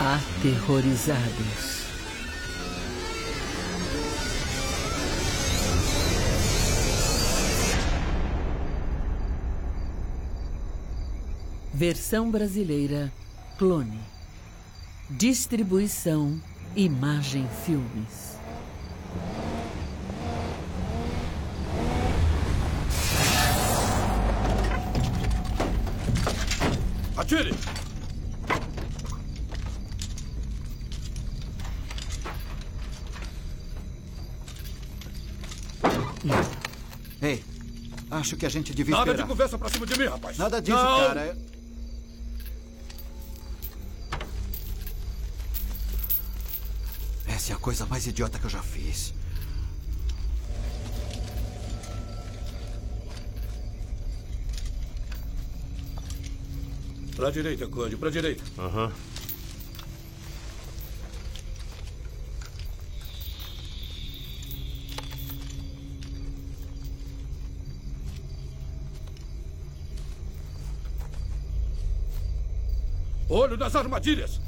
Aterrorizados. Versão brasileira Clone. Distribuição Imagem Filmes. Atire! Ei, acho que a gente devia Nada esperar. de conversa pra cima de mim, rapaz. Nada disso, Não. cara. Essa é a coisa mais idiota que eu já fiz. Pra direita, Cody, pra direita. Aham. Olho nas armadilhas!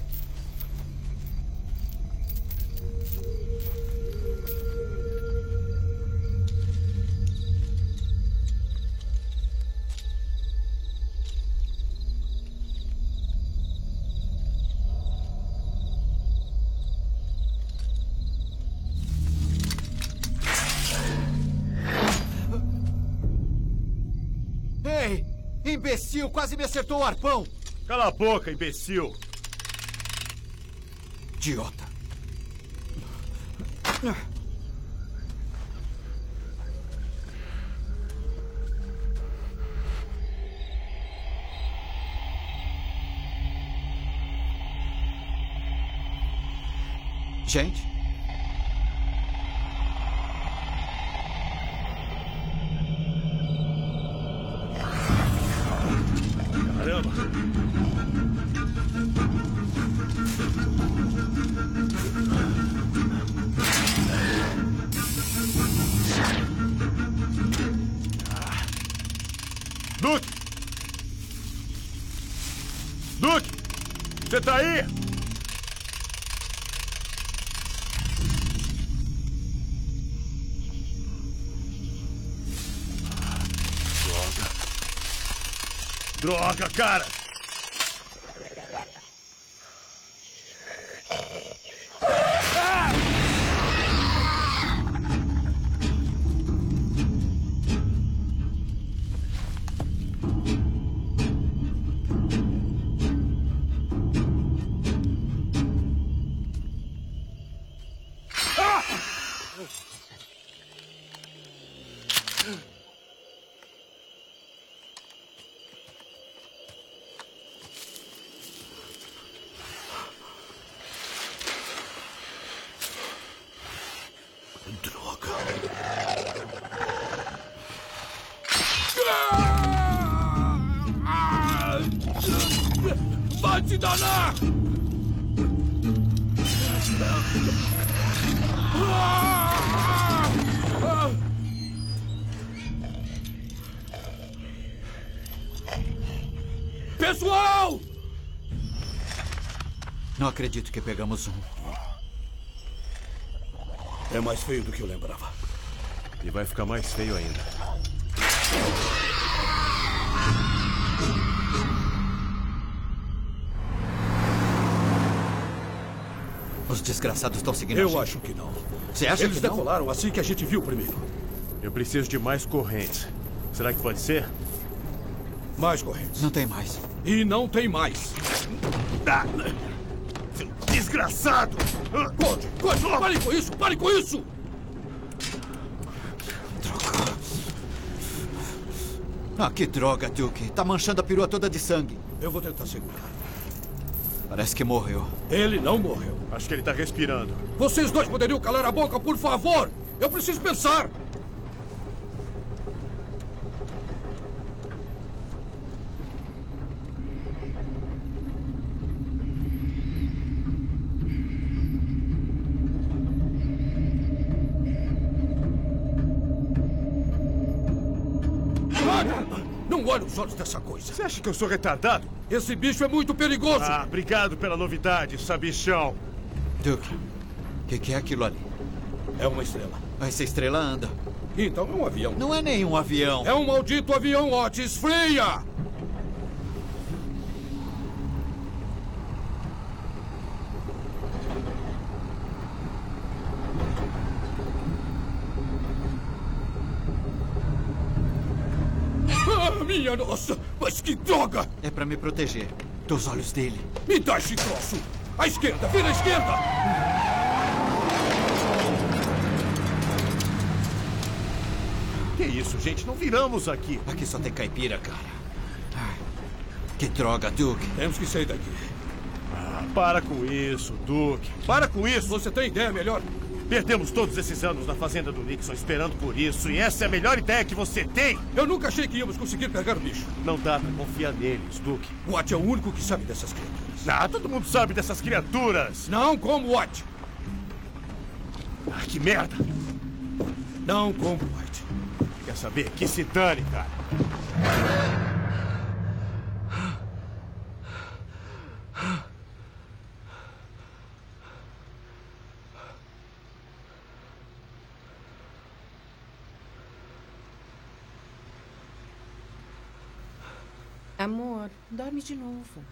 Ei, imbecil, quase me acertou o arpão. Cala a boca, imbecil! Idiota. Gente? Caramba! Duke! Duke! Você tá aí? Droga, cara! Vai te danar! Pessoal! Não acredito que pegamos um. É mais feio do que eu lembrava. E vai ficar mais feio ainda. Os desgraçados estão seguindo a Eu gente. acho que não. Você acha Eles que não? decolaram assim que a gente viu primeiro. Eu preciso de mais correntes. Será que pode ser? Mais correntes. Não tem mais. E não tem mais. Ah, seu desgraçado! Cody, pare com isso! Pare com isso! Droga. Ah, que droga, Duke. Tá manchando a perua toda de sangue. Eu vou tentar segurar. Parece que morreu. Ele não morreu. Acho que ele tá respirando. Vocês dois poderiam calar a boca, por favor? Eu preciso pensar. Não olhe os olhos dessa coisa. Você acha que eu sou retardado? Esse bicho é muito perigoso. Ah, obrigado pela novidade, sabichão. Duke, o que é aquilo ali? É uma estrela. Essa estrela anda. Então é um avião. Não é nenhum avião. É um maldito avião, Otis. Freia! Ah, minha nossa! Mas que droga! É pra me proteger dos olhos dele. Me dá esse troço! À esquerda! Vira à esquerda! Que isso, gente? Não viramos aqui. Aqui só tem caipira, cara. Ai, que droga, Duke. Temos que sair daqui. Ah, para com isso, Duke. Para com isso. Você tem ideia melhor? Perdemos todos esses anos na fazenda do Nixon esperando por isso. E essa é a melhor ideia que você tem. Eu nunca achei que íamos conseguir pegar o bicho. Não dá pra confiar neles, Duke. Watt é o único que sabe dessas criaturas. Ah, todo mundo sabe dessas criaturas. Não como Watt. Ah, que merda. Não como Watt. Quer saber? Que se dane, cara. Amor, dorme de novo.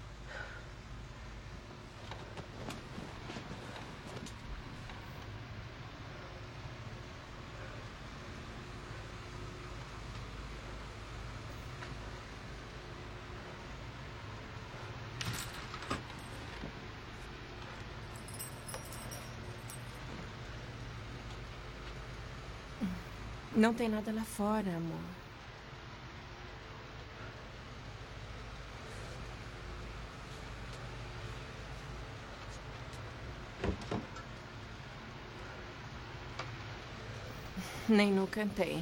Não tem nada lá fora, amor. Nem no cantei.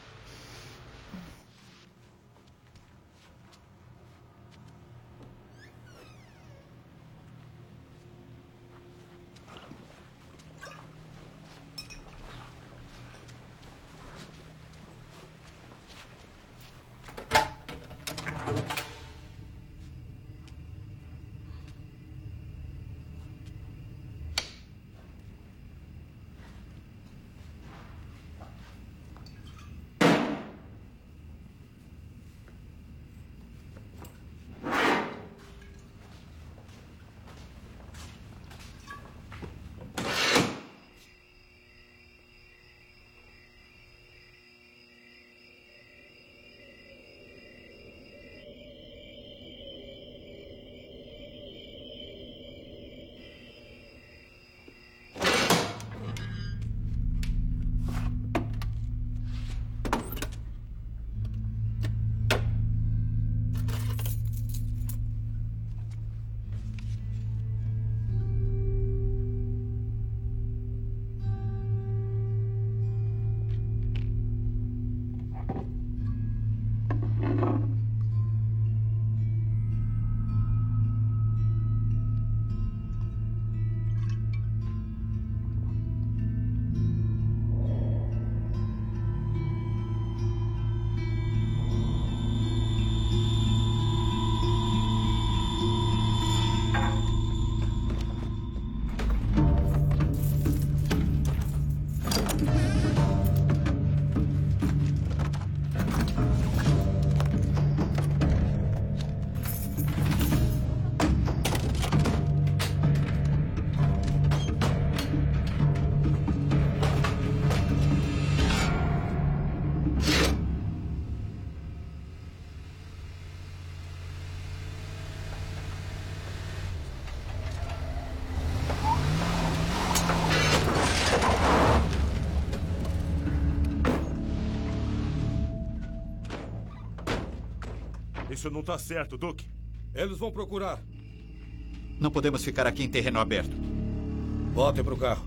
Isso não tá certo, Duke. Eles vão procurar. Não podemos ficar aqui em terreno aberto. Voltem pro carro.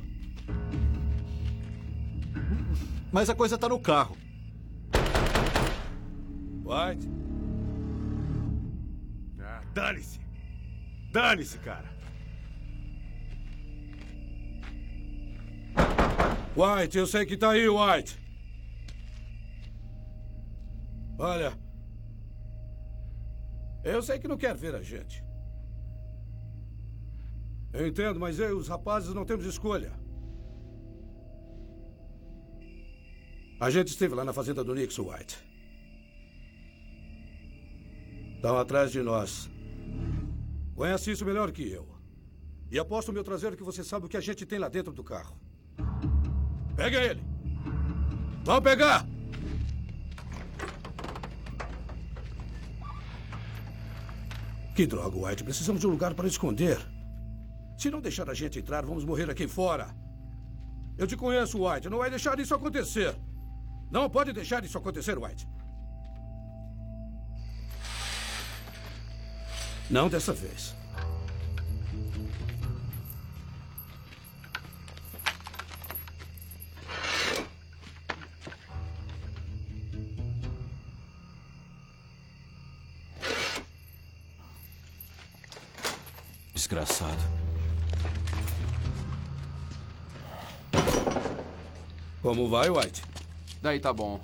Mas a coisa tá no carro. White. Ah, dane-se. Dane-se, cara. White, eu sei que tá aí, White. Olha, Eu sei que não quer ver a gente. Eu entendo, mas eu e os rapazes não temos escolha. A gente esteve lá na fazenda do Nix, White. Estão atrás de nós. Conhece isso melhor que eu. E aposto no meu traseiro que você sabe o que a gente tem lá dentro do carro. Pega ele! Vamos pegar! Que droga, White. Precisamos de um lugar para esconder. Se não deixar a gente entrar, vamos morrer aqui fora. Eu te conheço, White. Não vai deixar isso acontecer. Não pode deixar isso acontecer, White. Não dessa vez. Desgraçado. Como vai, White? Daí tá bom.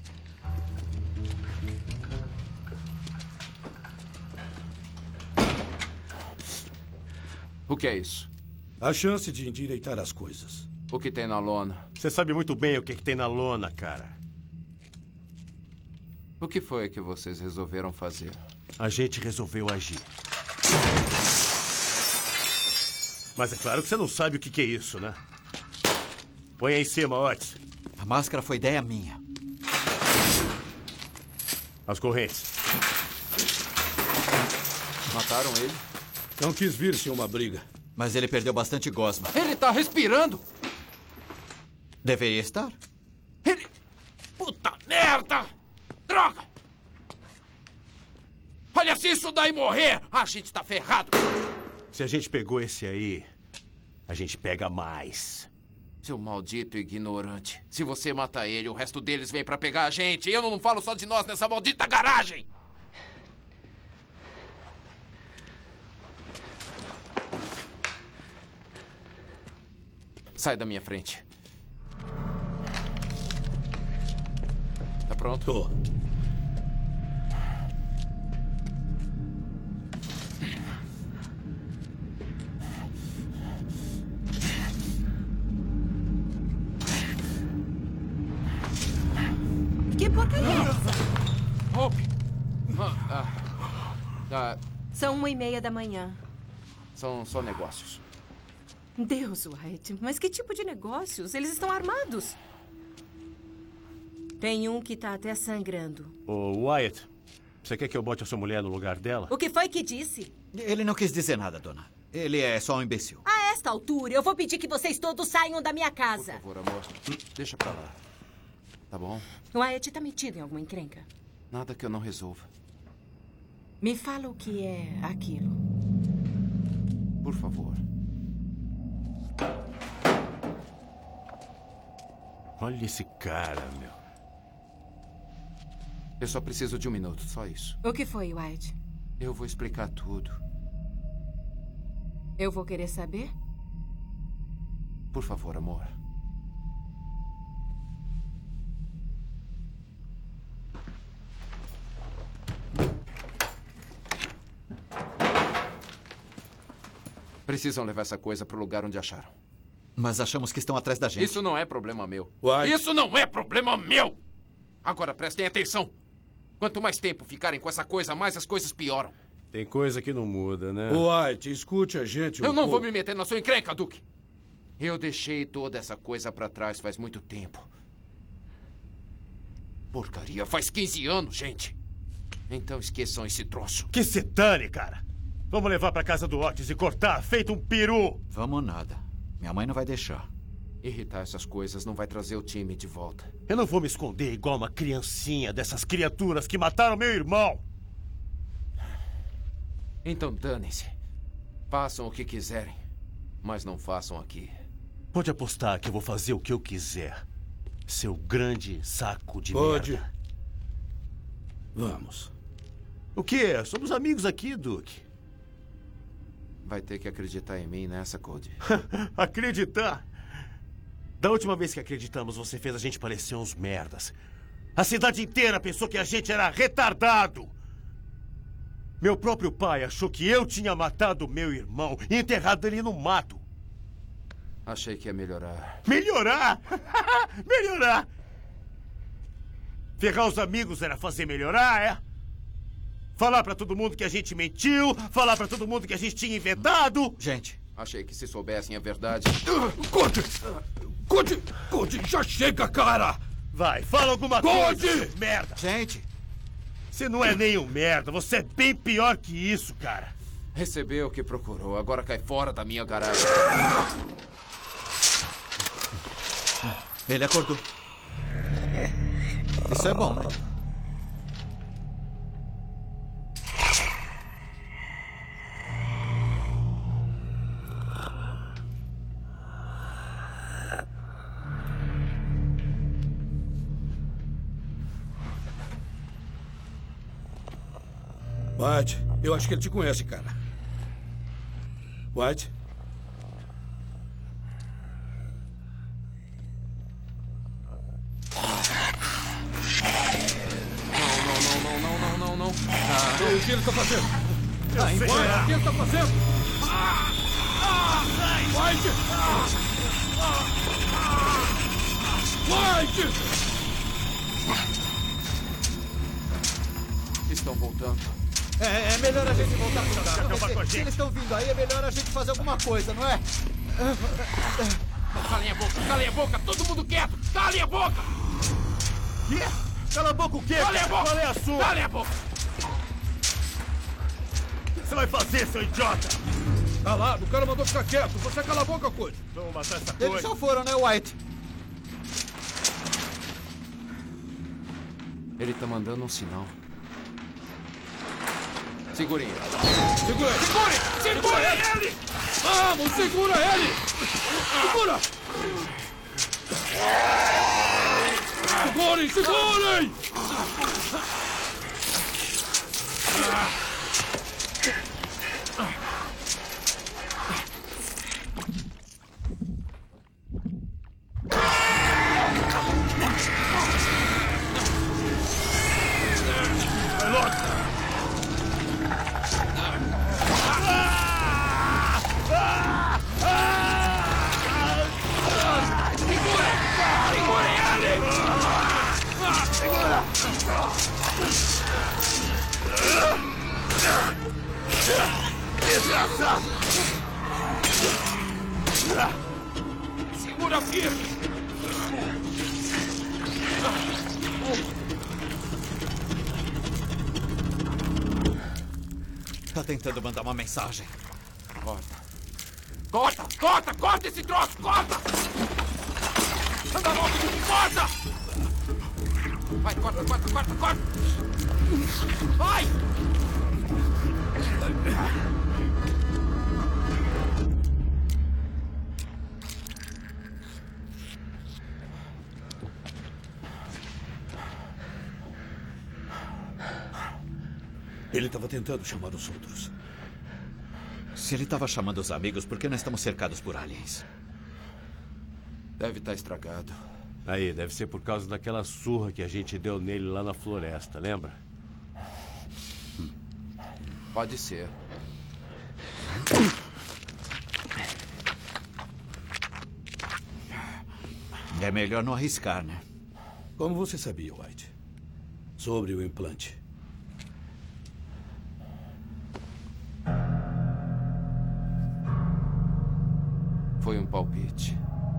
O que é isso? A chance de endireitar as coisas. O que tem na lona? Você sabe muito bem o que tem na lona, cara. O que foi que vocês resolveram fazer? A gente resolveu agir. Mas é claro que você não sabe o que é isso, né? Põe aí em cima, Otis. A máscara foi ideia minha. As correntes. Mataram ele? Não quis vir sem uma briga. Mas ele perdeu bastante gosma. Ele tá respirando! Deveria estar. Ele... Puta merda! Droga! Olha, se isso daí morrer, a gente tá ferrado! Se a gente pegou esse aí, a gente pega mais. Seu maldito ignorante. Se você matar ele, o resto deles vem pra pegar a gente. Eu não falo só de nós nessa maldita garagem! Sai da minha frente. Tá pronto? Tô. Que porcaria é essa? Hope! São 1:30 da manhã. São só negócios. Deus, White, mas que tipo de negócios? Eles estão armados. Tem um que tá até sangrando. Ô, Wyatt, você quer que eu bote a sua mulher no lugar dela? O que foi que disse? Ele não quis dizer nada, dona. Ele é só um imbecil. A esta altura, eu vou pedir que vocês todos saiam da minha casa. Por favor, amor. Deixa pra lá. Tá bom? Wyatt tá metido em alguma encrenca? Nada que eu não resolva. Me fala o que é aquilo. Por favor. Olha esse cara, meu. Eu só preciso de 1 minuto, só isso. O que foi, White? Eu vou explicar tudo. Eu vou querer saber? Por favor, amor. Precisam levar essa coisa pro lugar onde acharam. Mas achamos que estão atrás da gente. Isso não é problema meu. White. Isso não é problema meu! Agora prestem atenção. Quanto mais tempo ficarem com essa coisa, mais as coisas pioram. Tem coisa que não muda, né? White, escute a gente um Eu não vou pouco. me meter na sua encrenca, Duke. Eu deixei toda essa coisa pra trás faz muito tempo. Porcaria, faz 15 anos, gente. Então esqueçam esse troço. Que se dane, cara. Vamos levar pra casa do Otis e cortar, feito um peru. Vamos nada. Minha mãe não vai deixar. Irritar essas coisas não vai trazer o time de volta. Eu não vou me esconder igual uma criancinha dessas criaturas que mataram meu irmão. Então danem-se. Façam o que quiserem, mas não façam aqui. Pode apostar que eu vou fazer o que eu quiser. Seu grande saco de Pode. merda. Vamos. O quê? Somos amigos aqui, Duke. Vai ter que acreditar em mim nessa, Cody. Acreditar? Da última vez que acreditamos, você fez a gente parecer uns merdas. A cidade inteira pensou que a gente era retardado. Meu próprio pai achou que eu tinha matado meu irmão e enterrado ele no mato. Achei que ia melhorar. Melhorar? Melhorar! Ferrar os amigos era fazer melhorar, é? Falar pra todo mundo que a gente mentiu, falar pra todo mundo que a gente tinha inventado. Gente, Achei que se soubessem a verdade... Conte, já chega, cara! Vai, fala alguma Conte! coisa, seu merda! gente, Você não é nem um merda, você é bem pior que isso, cara. Recebeu o que procurou. Agora cai fora da minha garagem. ele acordou. Isso é bom, né? White, eu acho que ele te conhece, cara. White? Não. O que ele está fazendo? Vai, O que ele está fazendo? White! Estão voltando. É melhor a gente voltar pro carro. acabar com a Se gente. eles estão vindo aí, é melhor a gente fazer alguma coisa, não é? Calem a boca, todo mundo quieto! Calem a boca! Quê? Cala a boca o quê? Calem a boca! Qual é a sua? Calem a boca! O que você vai fazer, seu idiota? Calado, o cara mandou ficar quieto. Você cala a boca, coisa. Vamos matar essa Eles coisa. já foram, né, White? Ele tá mandando um sinal. Segurem ele. Segura ele. Segurem ele! Vamos, segura ele! Segura! Segurem! Vai logo! Segura firme! Tá tentando mandar uma mensagem. Corta esse troço! Corta! Anda logo! Corta! Vai, corta! Vai! Ele estava tentando chamar os outros. Se ele estava chamando os amigos, por que nós estamos cercados por aliens? Deve estar estragado. Aí, deve ser por causa daquela surra que a gente deu nele lá na floresta, lembra? Pode ser. É melhor não arriscar, né? Como você sabia, White? Sobre o implante. Foi um palpite.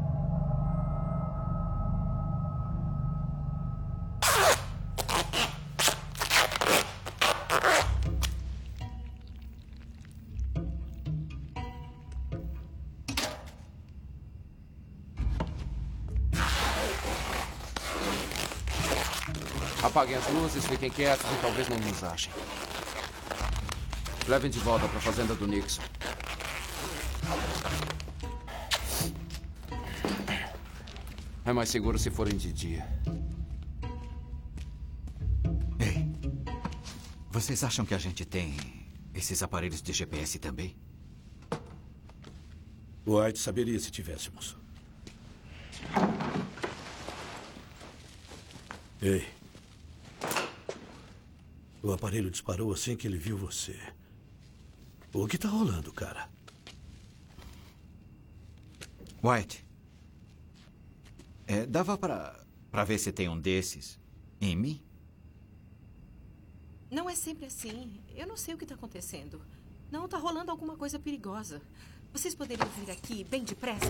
Apaguem as luzes, fiquem quietos e talvez não nos achem. Levem de volta para a fazenda do Nixon. É mais seguro se forem de dia. Ei, vocês acham que a gente tem esses aparelhos de GPS também? White saberia se tivéssemos. Ei. O aparelho disparou assim que ele viu você. O que tá rolando, cara? White, dava pra ver se tem um desses em mim? Não é sempre assim. Eu não sei o que está acontecendo. Não, está rolando alguma coisa perigosa. Vocês poderiam vir aqui bem depressa?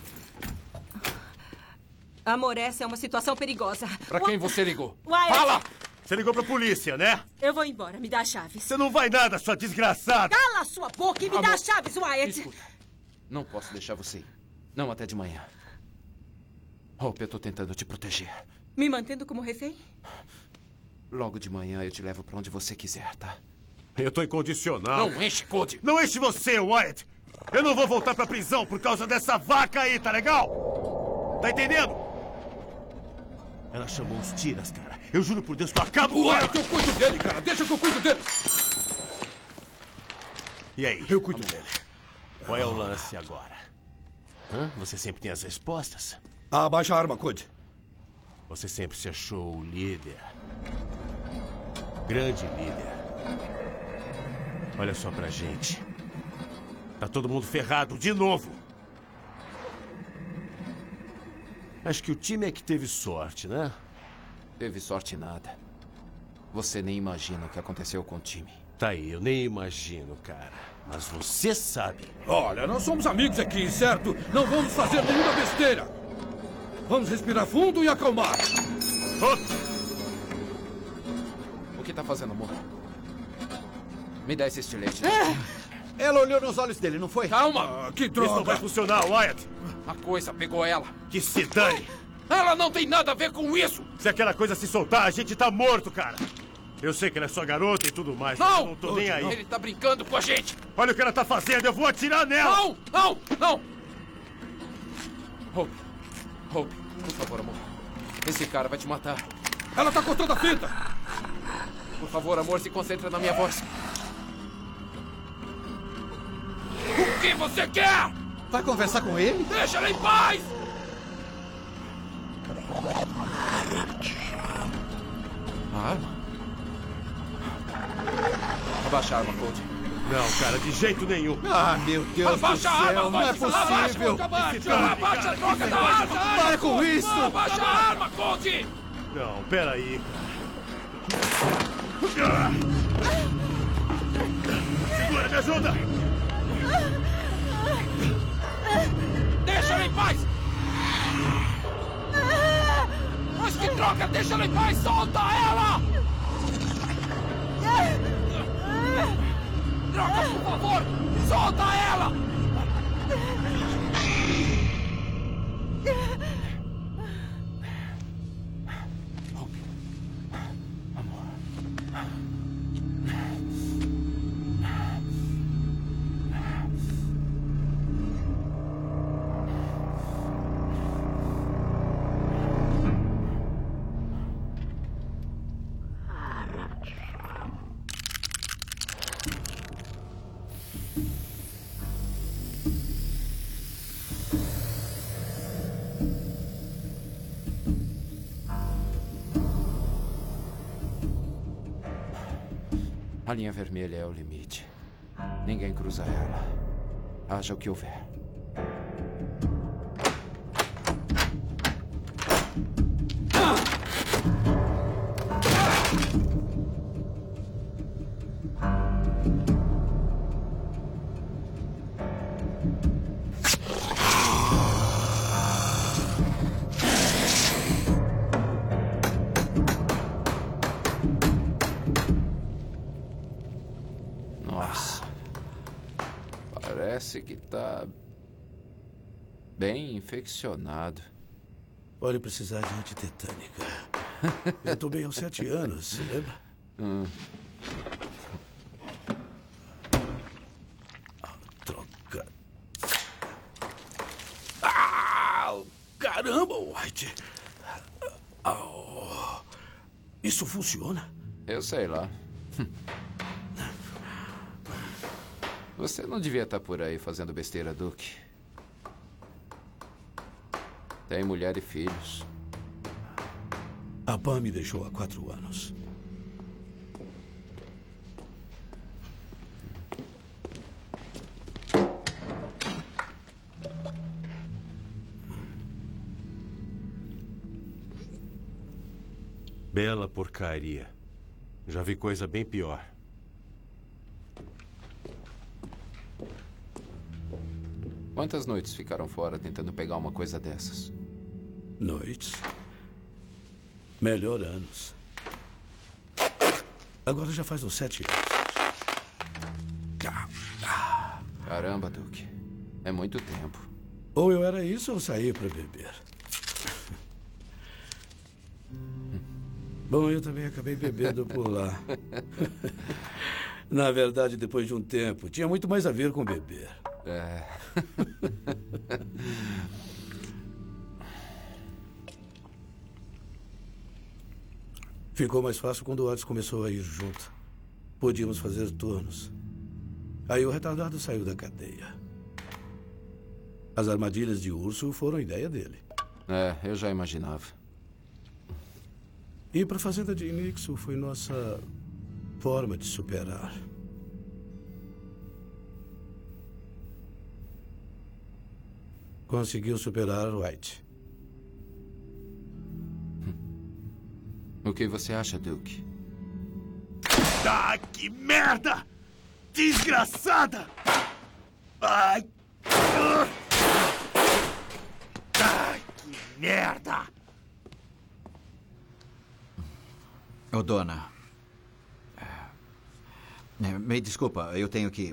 Amor, essa é uma situação perigosa. Pra quem você ligou? Wyatt! Fala! Você ligou pra polícia, né? Eu vou embora. Me dá as chaves. Você não vai nada, sua desgraçada! Cala a sua boca e me dá as chaves, Wyatt! Escuta, não posso deixar você ir. Não até de manhã. Hope, eu tô tentando te proteger. Me mantendo como refém? Logo de manhã eu te levo pra onde você quiser, tá? Eu tô incondicional. Não enche, Cody! Não enche você, Wyatt! Eu não vou voltar pra prisão por causa dessa vaca aí, tá legal? Tá entendendo? Ela chamou os tiras, cara. Eu juro por Deus que eu acabo com ela! Eu cuido dele, cara! Deixa que eu cuido dele! E aí? Eu cuido dele. Qual é o lance agora? Hã? Você sempre tem as respostas? Abaixa a arma, Cody. Você sempre se achou o líder. Grande líder. Olha só pra gente. Tá todo mundo ferrado de novo. Acho que o time é que teve sorte, né? Teve sorte nada. Você nem imagina o que aconteceu com o time. Tá aí, eu nem imagino, cara. Mas você sabe. Olha, nós somos amigos aqui, certo? Não vamos fazer nenhuma besteira. Vamos respirar fundo e acalmar. O que tá fazendo, amor? Me dá esse estilete. Ela olhou nos olhos dele, não foi? Calma! Que Isso não vai droga! funcionar, Wyatt. A coisa pegou ela. Que se dane. Ela não tem nada a ver com isso! Se aquela coisa se soltar, a gente tá morto, cara. Eu sei que ela é sua garota e tudo mais, mas eu Não! não tô nem aí. Ele tá brincando com a gente! Olha o que ela tá fazendo, eu vou atirar nela! Não! Não! Não! Hope. Hope, por favor, amor. Esse cara vai te matar. Ela tá cortando a fita! Por favor, amor, se concentra na minha voz. O que você quer? Vai conversar com ele? Deixa ela em paz! A arma? Abaixa a arma, Cody. Não, cara, de jeito nenhum. Ah, meu Deus Abaixa do a arma, céu, não é possível. Abaixa a droga da arma! Para com isso! Abaixa a arma, Cody! Não, peraí. Segura, me ajuda! Deixa ela em paz! Mas que droga! Deixa ela em paz! Solta ela! Droga, por favor! Solta ela! A linha vermelha é o limite. Ninguém cruza ela. Haja o que houver. Nossa. Parece que tá bem infeccionado. Pode precisar de antitetânica. Eu tomei aos 7 anos, se lembra? Troca. Caramba, White! Isso funciona? Eu sei lá. Você não devia estar por aí fazendo besteira, Duke. Tem mulher e filhos. A Pam me deixou há 4 anos. Bela porcaria. Já vi coisa bem pior. Quantas noites ficaram fora tentando pegar uma coisa dessas? Noites. Melhor, anos. Agora já faz uns 7 anos. Caramba, Duke. É muito tempo. Ou eu era isso ou saí para beber. Bom, eu também acabei bebendo por lá. Na verdade, depois de um tempo, tinha muito mais a ver com beber. É. Ficou mais fácil quando o Otis começou a ir junto. Podíamos fazer turnos. Aí o retardado saiu da cadeia. As armadilhas de urso foram ideia dele. É, eu já imaginava. E para a fazenda de Nixon foi nossa forma de superar. Conseguiu superar White. O que você acha, Duke? Ah, que merda! Desgraçada! Ai! Ai, que merda! Ô, dona. Me desculpa, eu tenho que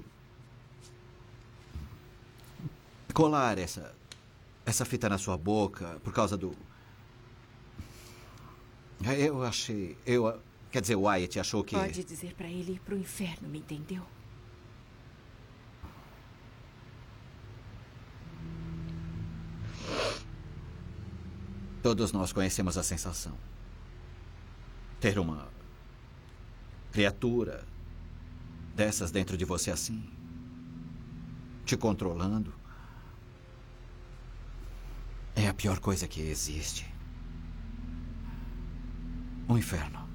colar essa fita na sua boca por causa do... Eu achei... Quer dizer, o Wyatt achou que... Pode dizer pra ele ir pro inferno, me entendeu? Todos nós conhecemos a sensação. Ter uma criatura dessas dentro de você assim, te controlando, é a pior coisa que existe. Um inferno.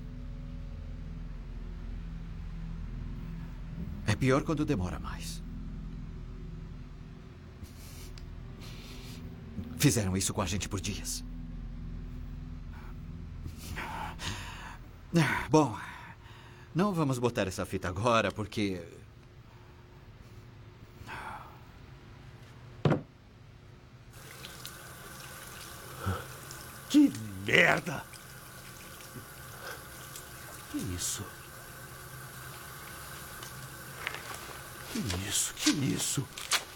É pior quando demora mais. Fizeram isso com a gente por dias. Bom, não vamos botar essa fita agora, porque... Que merda! Que isso? Que isso? Que isso?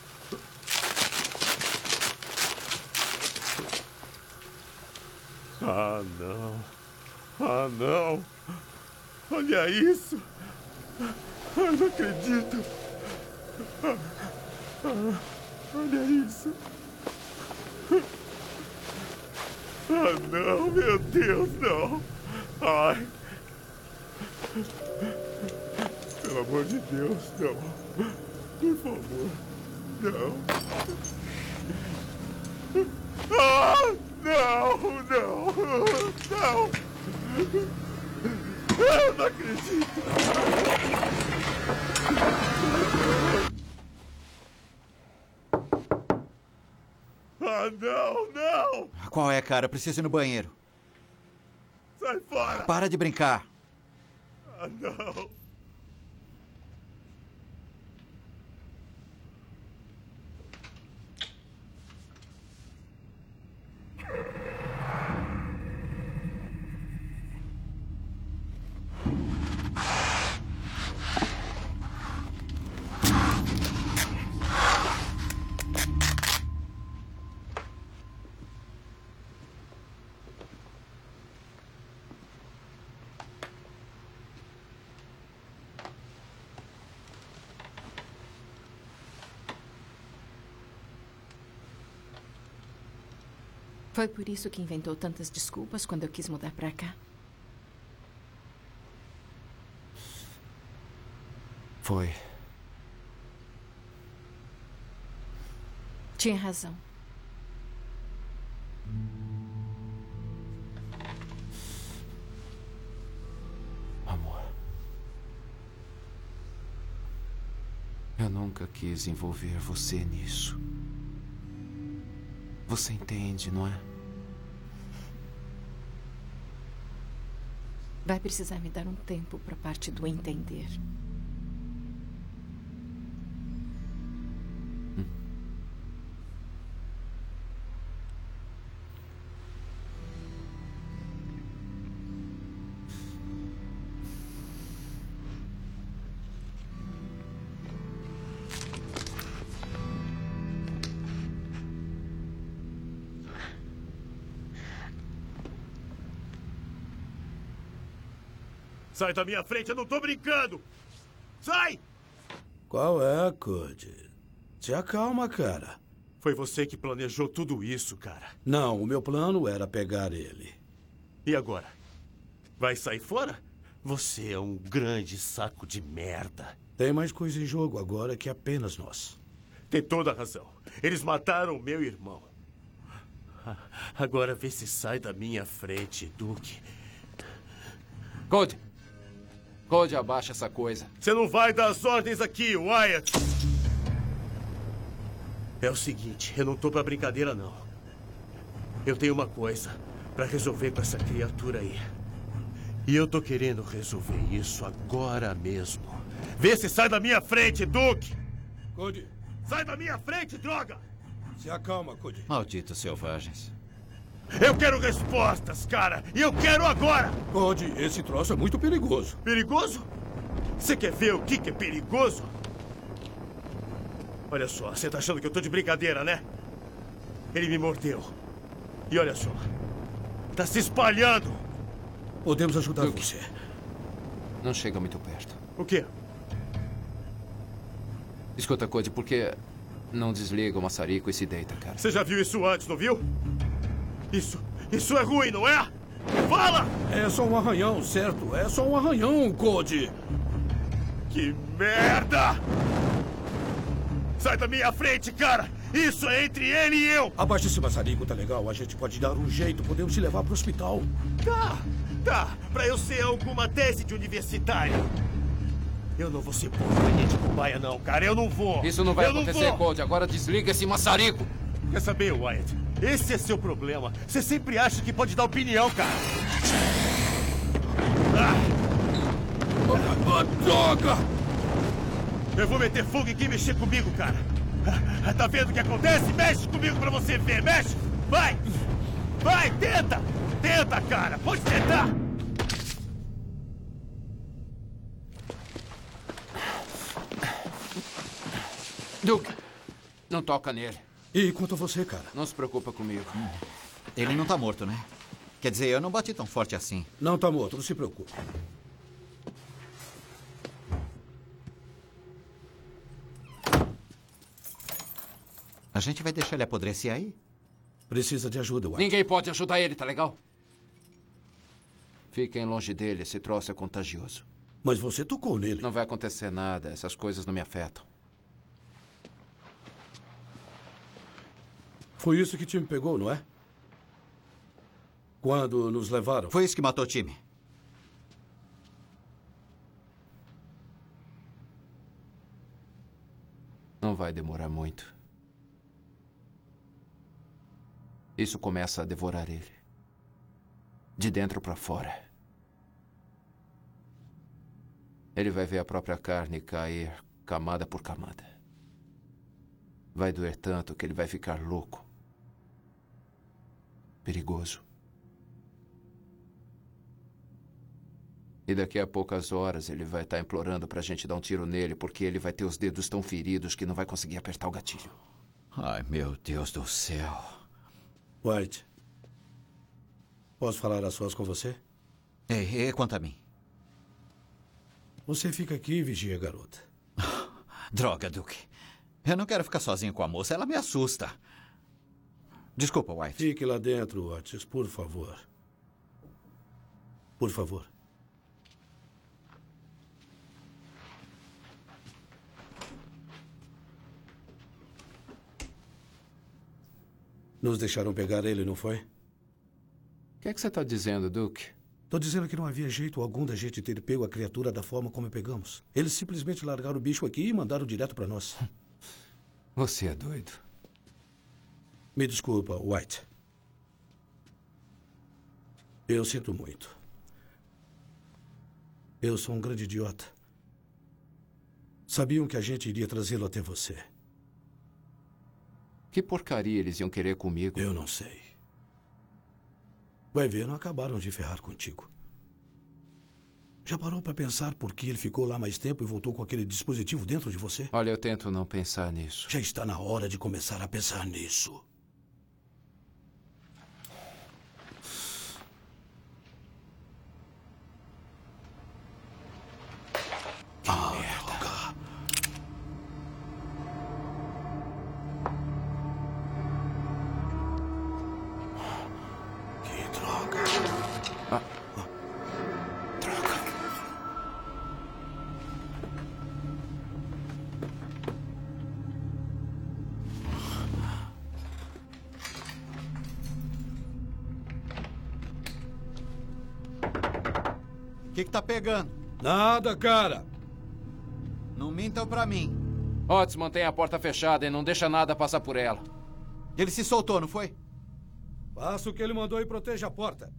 Ah, não. Ah, não. Olha isso. Eu não acredito. Olha isso. Ah, não, meu Deus, não. Ai. Pelo amor de Deus, não. Por favor, não. Ah, não, não, não. Eu não acredito. Ah, não, não. Qual é, cara? Preciso ir no banheiro. Sai fora. Para de brincar. Ah, não. Foi por isso que inventou tantas desculpas quando eu quis mudar pra cá? Foi. Tinha razão. Amor. Eu nunca quis envolver você nisso. Você entende, não é? Vai precisar me dar um tempo para a parte do entender. Sai da minha frente, eu não tô brincando! Sai! Qual é, Cody? Se acalma, cara. Foi você que planejou tudo isso, cara. Não, o meu plano era pegar ele. E agora? Vai sair fora? Você é um grande saco de merda. Tem mais coisa em jogo agora que apenas nós. Tem toda a razão. Eles mataram o meu irmão. Agora vê se sai da minha frente, Duke. Cody! Cody, abaixa essa coisa. Você não vai dar as ordens aqui, Wyatt! É o seguinte, eu não tô pra brincadeira, não. Eu tenho uma coisa pra resolver com essa criatura aí. E eu tô querendo resolver isso agora mesmo. Vê se sai da minha frente, Duke! Cody, Sai da minha frente, droga! se acalma, Cody. Malditos selvagens. Eu quero respostas, cara! E eu quero agora! Cody, esse troço é muito perigoso. Perigoso? Você quer ver o que é perigoso? Olha só, você tá achando que eu tô de brincadeira, né? Ele me mordeu. E olha só, tá se espalhando. Podemos ajudar Duke. você. Não chega muito perto. O quê? Escuta, Cody, por que não desliga o maçarico e se deita, cara? Você já viu isso antes, não viu? Isso é ruim, não é? Fala! É só um arranhão, certo? É só um arranhão, Cody. Que merda! Sai da minha frente, cara! Isso é entre ele e eu! Abaixa esse maçarico, tá legal? A gente pode dar um jeito. Podemos te levar pro hospital. Tá. Pra eu ser alguma tese de universitário. Eu não vou ser porcaria de cobaia, não, cara. Eu não vou. Isso não vai Eu acontecer, vou. Cody. Agora desliga esse maçarico. Quer saber, Wyatt? Esse é seu problema. Você sempre acha que pode dar opinião, cara. Droga! Eu vou meter fogo em quem mexer comigo, cara. Tá vendo o que acontece? Mexe comigo pra você ver. Mexe! Vai! Vai, tenta! Tenta, cara! Pode tentar! Duke, não toca nele. E quanto a você, cara? Não se preocupa comigo. Ele não tá morto, né? Quer dizer, eu não bati tão forte assim. Não tá morto, não se preocupe. A gente vai deixar ele apodrecer aí? Precisa de ajuda, White. Ninguém pode ajudar ele, tá legal? Fiquem longe dele, esse troço é contagioso. Mas você tocou nele. Não vai acontecer nada, essas coisas não me afetam. Foi isso que o time pegou, não é? Quando nos levaram. Foi isso que matou o time. Não vai demorar muito. Isso começa a devorar ele. De dentro para fora. Ele vai ver a própria carne cair camada por camada. Vai doer tanto que ele vai ficar louco. Perigoso. E daqui a poucas horas ele vai estar implorando pra gente dar um tiro nele porque ele vai ter os dedos tão feridos que não vai conseguir apertar o gatilho. Ai, meu Deus do céu. White, posso falar a sós com você? Ei, quanto a mim? Você fica aqui e vigia a garota. Droga, Duke. Eu não quero ficar sozinho com a moça. Ela me assusta. Desculpa, White. Fique lá dentro, Otis, por favor. Por favor. Nos deixaram pegar ele, não foi? O que é que você está dizendo, Duke? Tô dizendo que não havia jeito algum da gente ter pego a criatura da forma como pegamos. Eles simplesmente largaram o bicho aqui e mandaram direto para nós. Você é doido. Me desculpa, White. Eu sinto muito. Eu sou um grande idiota. Sabiam que a gente iria trazê-lo até você. Que porcaria eles iam querer comigo? Eu não sei. Vai ver, não acabaram de ferrar contigo. Já parou para pensar por que ele ficou lá mais tempo e voltou com aquele dispositivo dentro de você? Olha, eu tento não pensar nisso. Já está na hora de começar a pensar nisso. Merda. Que droga. Droga. O que tá pegando? Nada, cara. Não mintam pra mim. Otis, mantenha a porta fechada e não deixa nada passar por ela. Ele se soltou, não foi? Faça o que ele mandou e proteja a porta.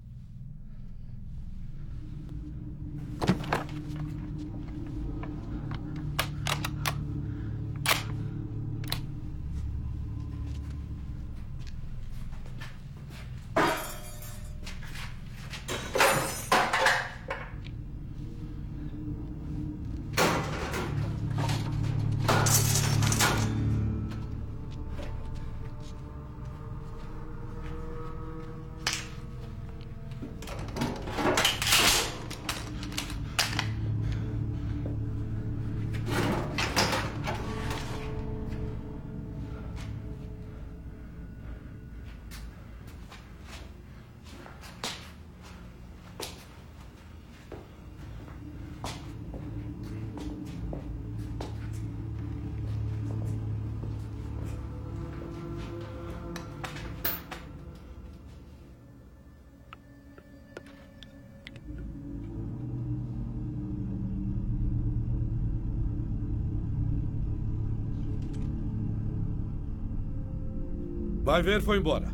Vai ver, foi embora.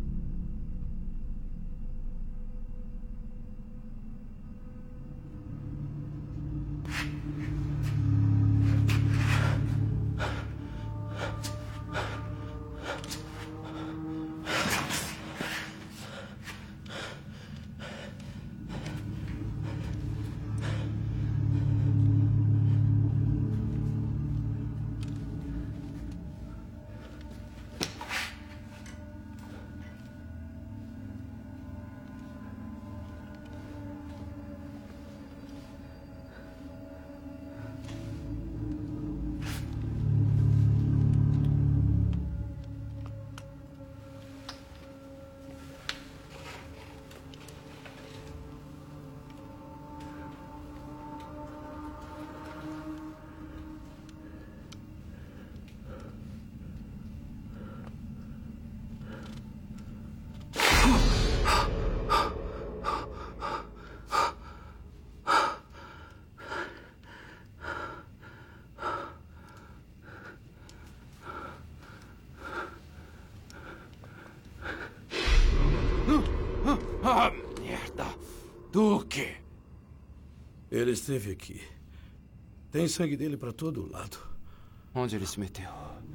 Ah, merda. Duque. Ele esteve aqui. Tem sangue dele para todo lado. Onde ele se meteu?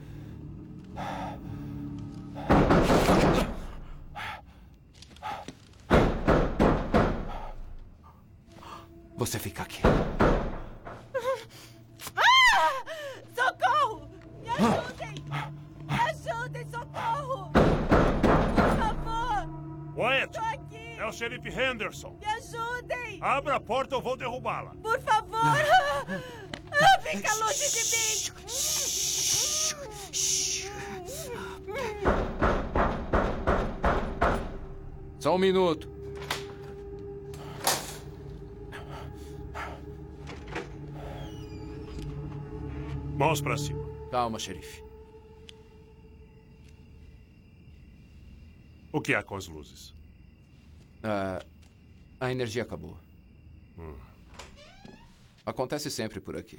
Você fica aqui. Socorro! Me ajudem! Me ajudem, socorro! Por favor! Wyatt! Tô aqui! É o xerife Henderson! Me ajudem! Abra a porta ou vou derrubá-la! Por favor! Fica longe de mim! Só um minuto. Mãos pra cima. Calma, xerife. O que há com as luzes? A energia acabou. Acontece sempre por aqui.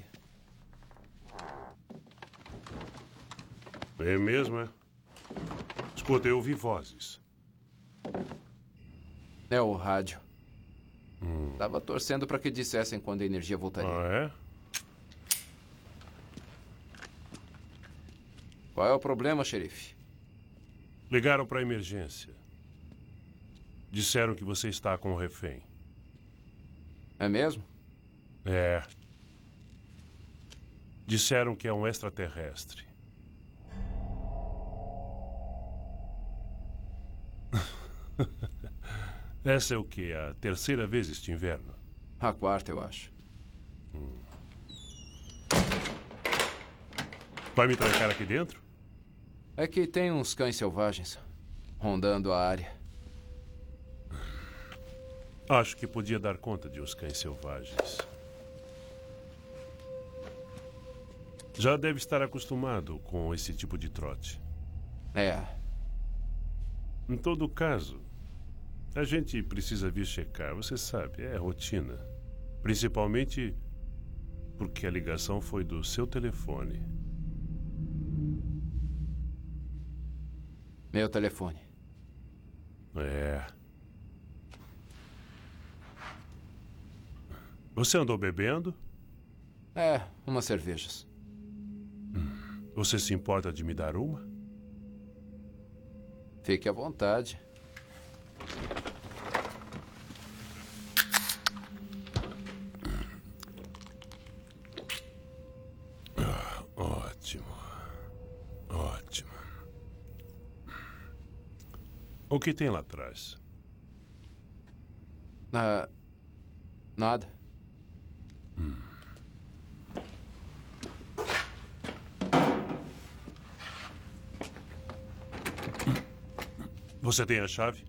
É mesmo, é? Escuta, eu ouvi vozes. É o rádio. Tava torcendo para que dissessem quando a energia voltaria. Ah, é? Qual é o problema, xerife? Ligaram para a emergência. Disseram que você está com o refém. É mesmo? É. Disseram que é um extraterrestre. Essa é o quê? A terceira vez este inverno? A quarta, eu acho. Vai me trancar aqui dentro? É que tem uns cães selvagens rondando a área. Acho que podia dar conta de uns cães selvagens. Já deve estar acostumado com esse tipo de trote. É. Em todo caso, a gente precisa vir checar. Você sabe, é rotina. Principalmente porque a ligação foi do seu telefone. Meu telefone. É. Você andou bebendo? É, umas cervejas. Você se importa de me dar uma? Fique à vontade. Ótimo. Ótimo. O que tem lá atrás? Nada. Você tem a chave?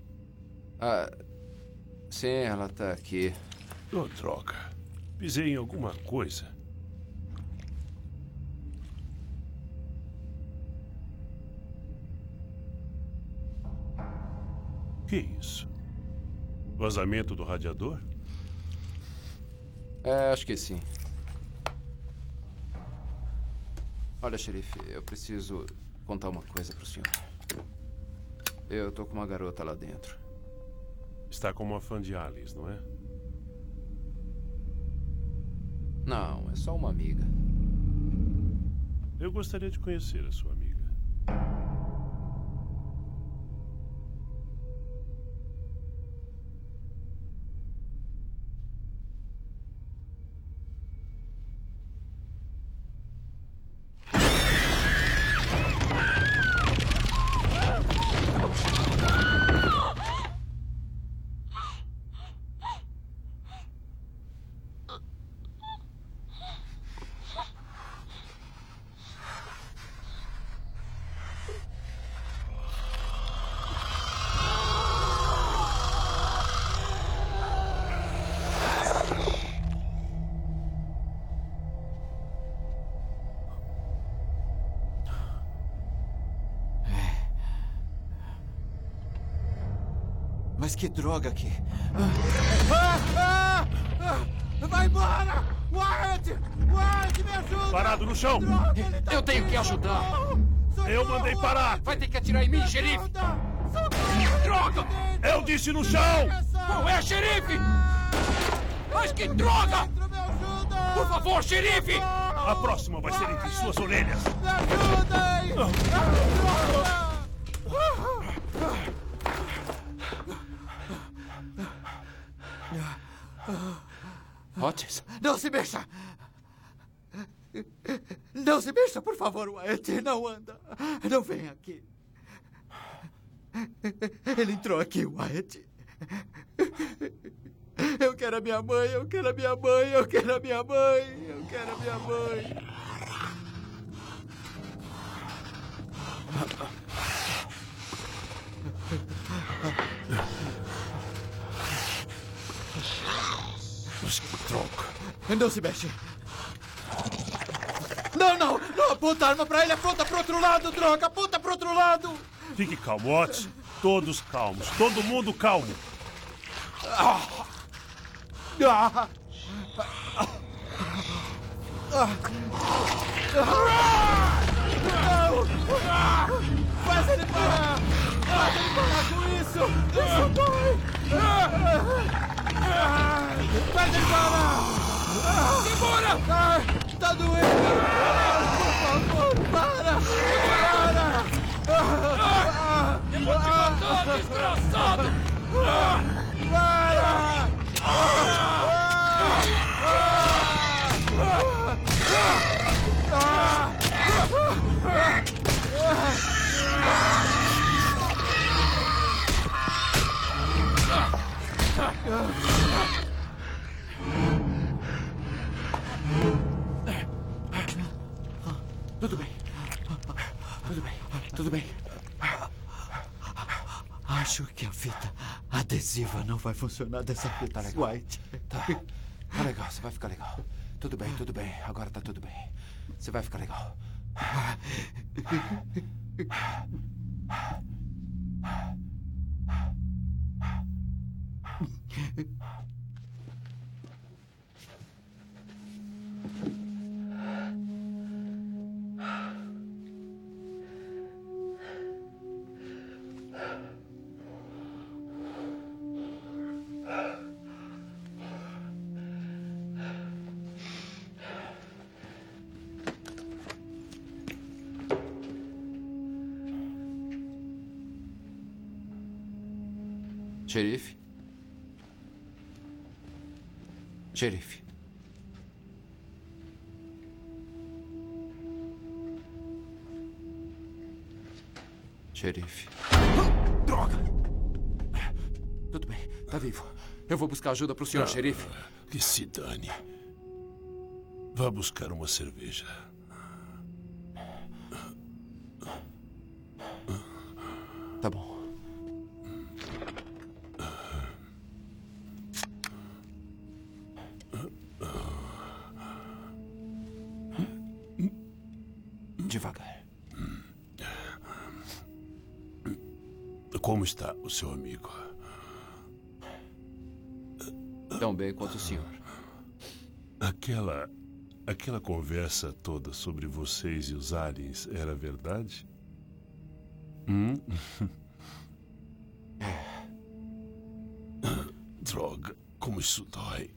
Sim, ela tá aqui. Oh, droga. Pisei em alguma coisa. Que isso? Vazamento do radiador? É, acho que sim. Olha, xerife, eu preciso contar uma coisa pro senhor. Eu tô com uma garota lá dentro. Está como uma fã de Alice, não é? Não, é só uma amiga. Eu gostaria de conhecer a sua amiga. Mas que droga aqui. Vai embora! Wyatt! Wyatt, me ajuda! Parado no chão! Droga, Eu tenho que ajudar! Eu mandei parar! Vai ter que atirar em mim, xerife! Droga! Eu disse no chão! Não é, xerife! Mas que droga! Por favor, xerife! A próxima vai ser entre suas orelhas! Me ajudem! Otis? Não se mexa! Não se mexa, por favor, Wyatt. Não anda. Não vem aqui. Ele entrou aqui, Wyatt. Eu quero a minha mãe, eu quero a minha mãe, eu quero a minha mãe, eu quero a minha mãe. Mas que droga! Não se mexe. Não, não! Não aponta a arma pra ele! Aponta pro outro lado, droga! Aponta pro outro lado! Fique calmo, Otis. Todos calmos. Todo mundo calmo. Faz ele parar! Faz ele parar com isso! Isso dói! Aperta ele, para! Segura! Tá doendo! Por favor, para! Para! Eu vou te matar, desgraçado! Para! Tudo bem. Tudo bem. Tudo bem. Acho que a fita adesiva não vai funcionar dessa vez, Tá legal. White. Tá legal, você vai ficar legal. Tudo bem, tudo bem. Agora tá tudo bem. Você vai ficar legal. Xerife? Xerife. Xerife. Droga! Tudo bem, tá vivo. Eu vou buscar ajuda pro senhor, xerife. Que se dane. Vá buscar uma cerveja. Tá bom. Devagar. Como está o seu amigo? Tão bem quanto o senhor. Aquela conversa toda sobre vocês e os aliens era verdade? Droga, como isso dói.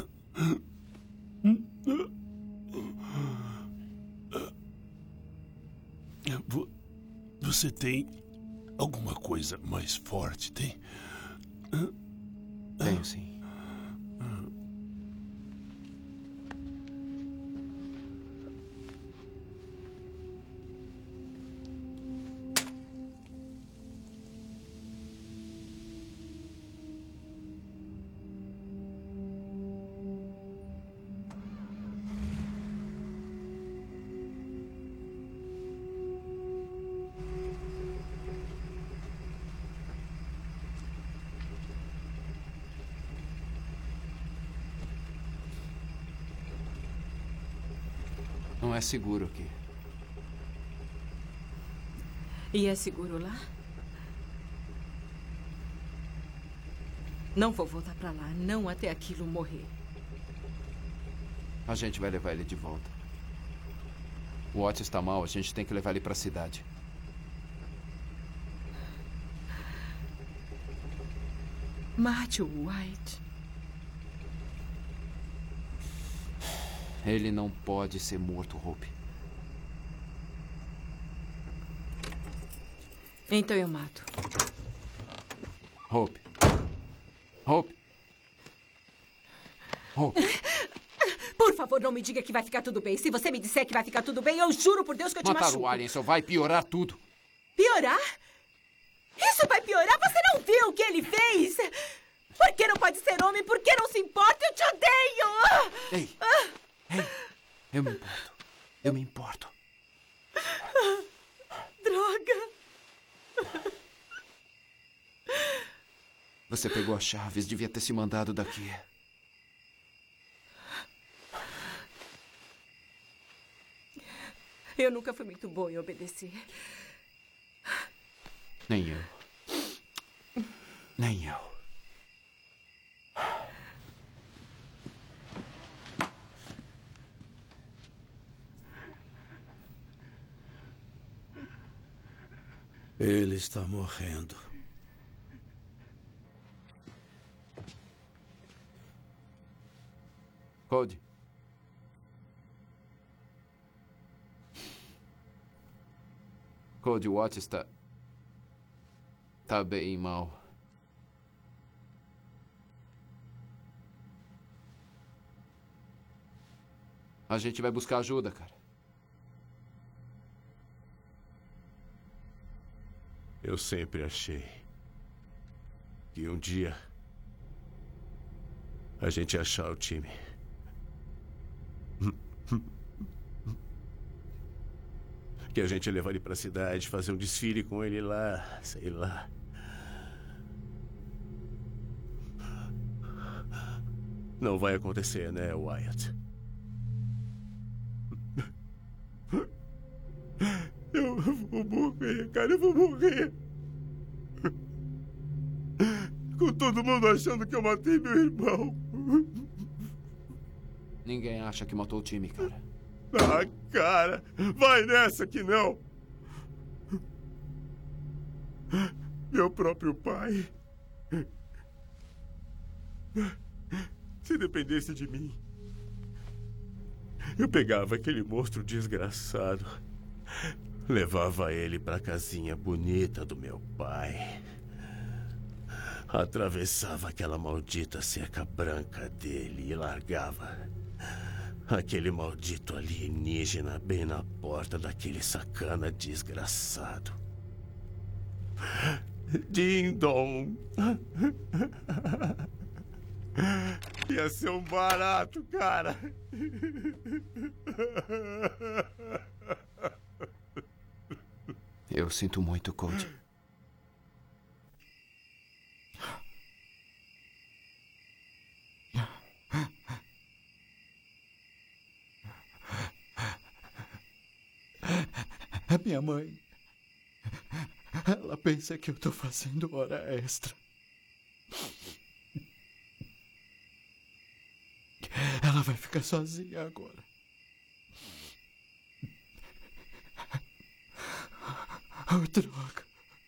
Você tem alguma coisa mais forte, tem? Tenho, sim. Não é seguro aqui. E é seguro lá? Não vou voltar pra lá, não até aquilo morrer. A gente vai levar ele de volta. O Watts está mal, a gente tem que levar ele pra cidade. Mate o White. Ele não pode ser morto, Hope. Então eu mato. Hope. Hope. Hope. Por favor, não me diga que vai ficar tudo bem. Se você me disser que vai ficar tudo bem, eu juro por Deus que eu te machuco. Matar o alien só vai piorar tudo. Piorar? Isso vai piorar? Você não viu o que ele fez? Por que não pode ser homem? Por que não se importa? Eu te odeio! Ei. Ei. Eu me importo. Eu me importo. Droga. Você pegou as chaves, devia ter se mandado daqui. Eu nunca fui muito boa em obedecer. Nem eu. Nem eu. Ele está morrendo. Cody. Cody, Watts está... Tá bem mal. A gente vai buscar ajuda, cara. Eu sempre achei que um dia a gente ia achar o time. Que a gente ia levar ele pra cidade, fazer um desfile com ele lá, sei lá. Não vai acontecer, né, Wyatt? Eu vou morrer, cara, eu vou morrer. Com todo mundo achando que eu matei meu irmão. Ninguém acha que matou o time, cara. Ah, cara, vai nessa que não. Meu próprio pai. Se dependesse de mim, eu pegava aquele monstro desgraçado, levava ele pra casinha bonita do meu pai, atravessava aquela maldita cerca branca dele e largava aquele maldito alienígena bem na porta daquele sacana desgraçado. Ding-dong. Ia ser um barato, cara. Eu sinto muito, Cody. A minha mãe... Ela pensa que eu tô fazendo hora extra. Ela vai ficar sozinha agora. Oh, droga.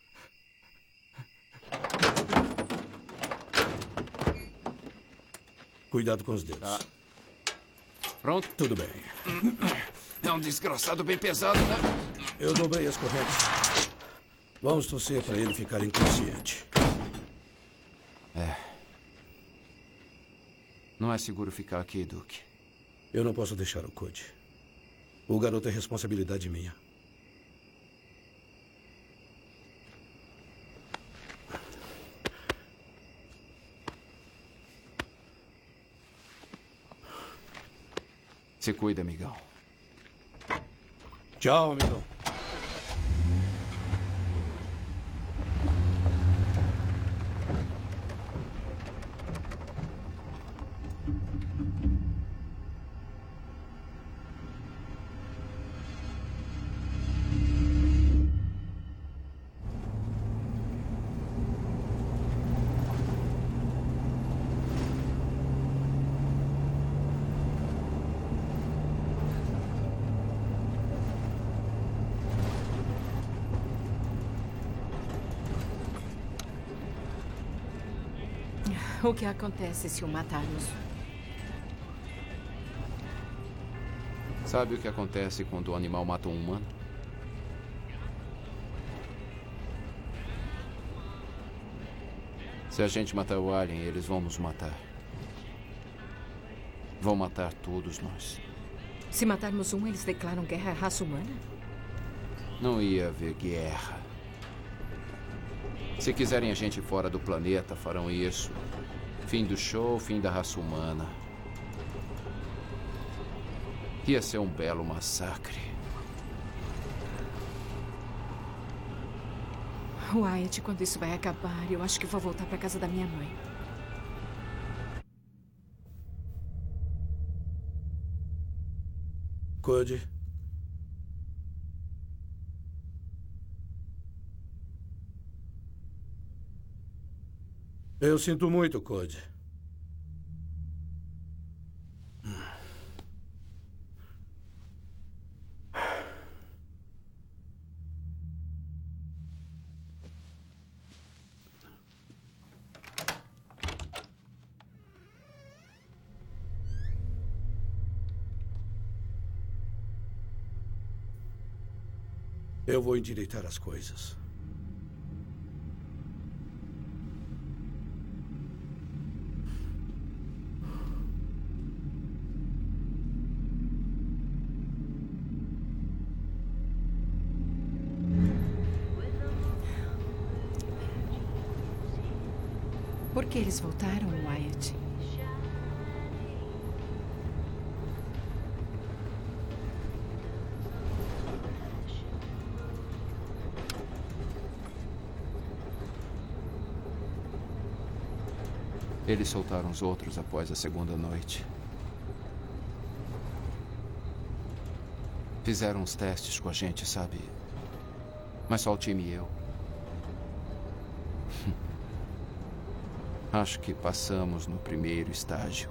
Cuidado com os dedos. Tá. Pronto? Tudo bem. É um desgraçado bem pesado, né? Eu dobrei as correntes. Vamos torcer para ele ficar inconsciente. Não é seguro ficar aqui, Duke. Eu não posso deixar o Cody. O garoto é responsabilidade minha. Se cuida, amigão. Tchau, amigão. O que acontece se o matarmos? Sabe o que acontece quando o animal mata um humano? Se a gente matar o alien, eles vão nos matar. Vão matar todos nós. Se matarmos um, eles declaram guerra à raça humana? Não ia haver guerra. Se quiserem a gente fora do planeta, farão isso. Fim do show, fim da raça humana. Ia ser um belo massacre. Wyatt, quando isso vai acabar, eu acho que vou voltar para casa da minha mãe. Cody. Eu sinto muito, Cody. Eu vou endireitar as coisas. Por que eles voltaram, Wyatt? Eles soltaram os outros após a segunda noite. Fizeram uns testes com a gente, sabe? Mas só o time e eu. Acho que passamos no primeiro estágio.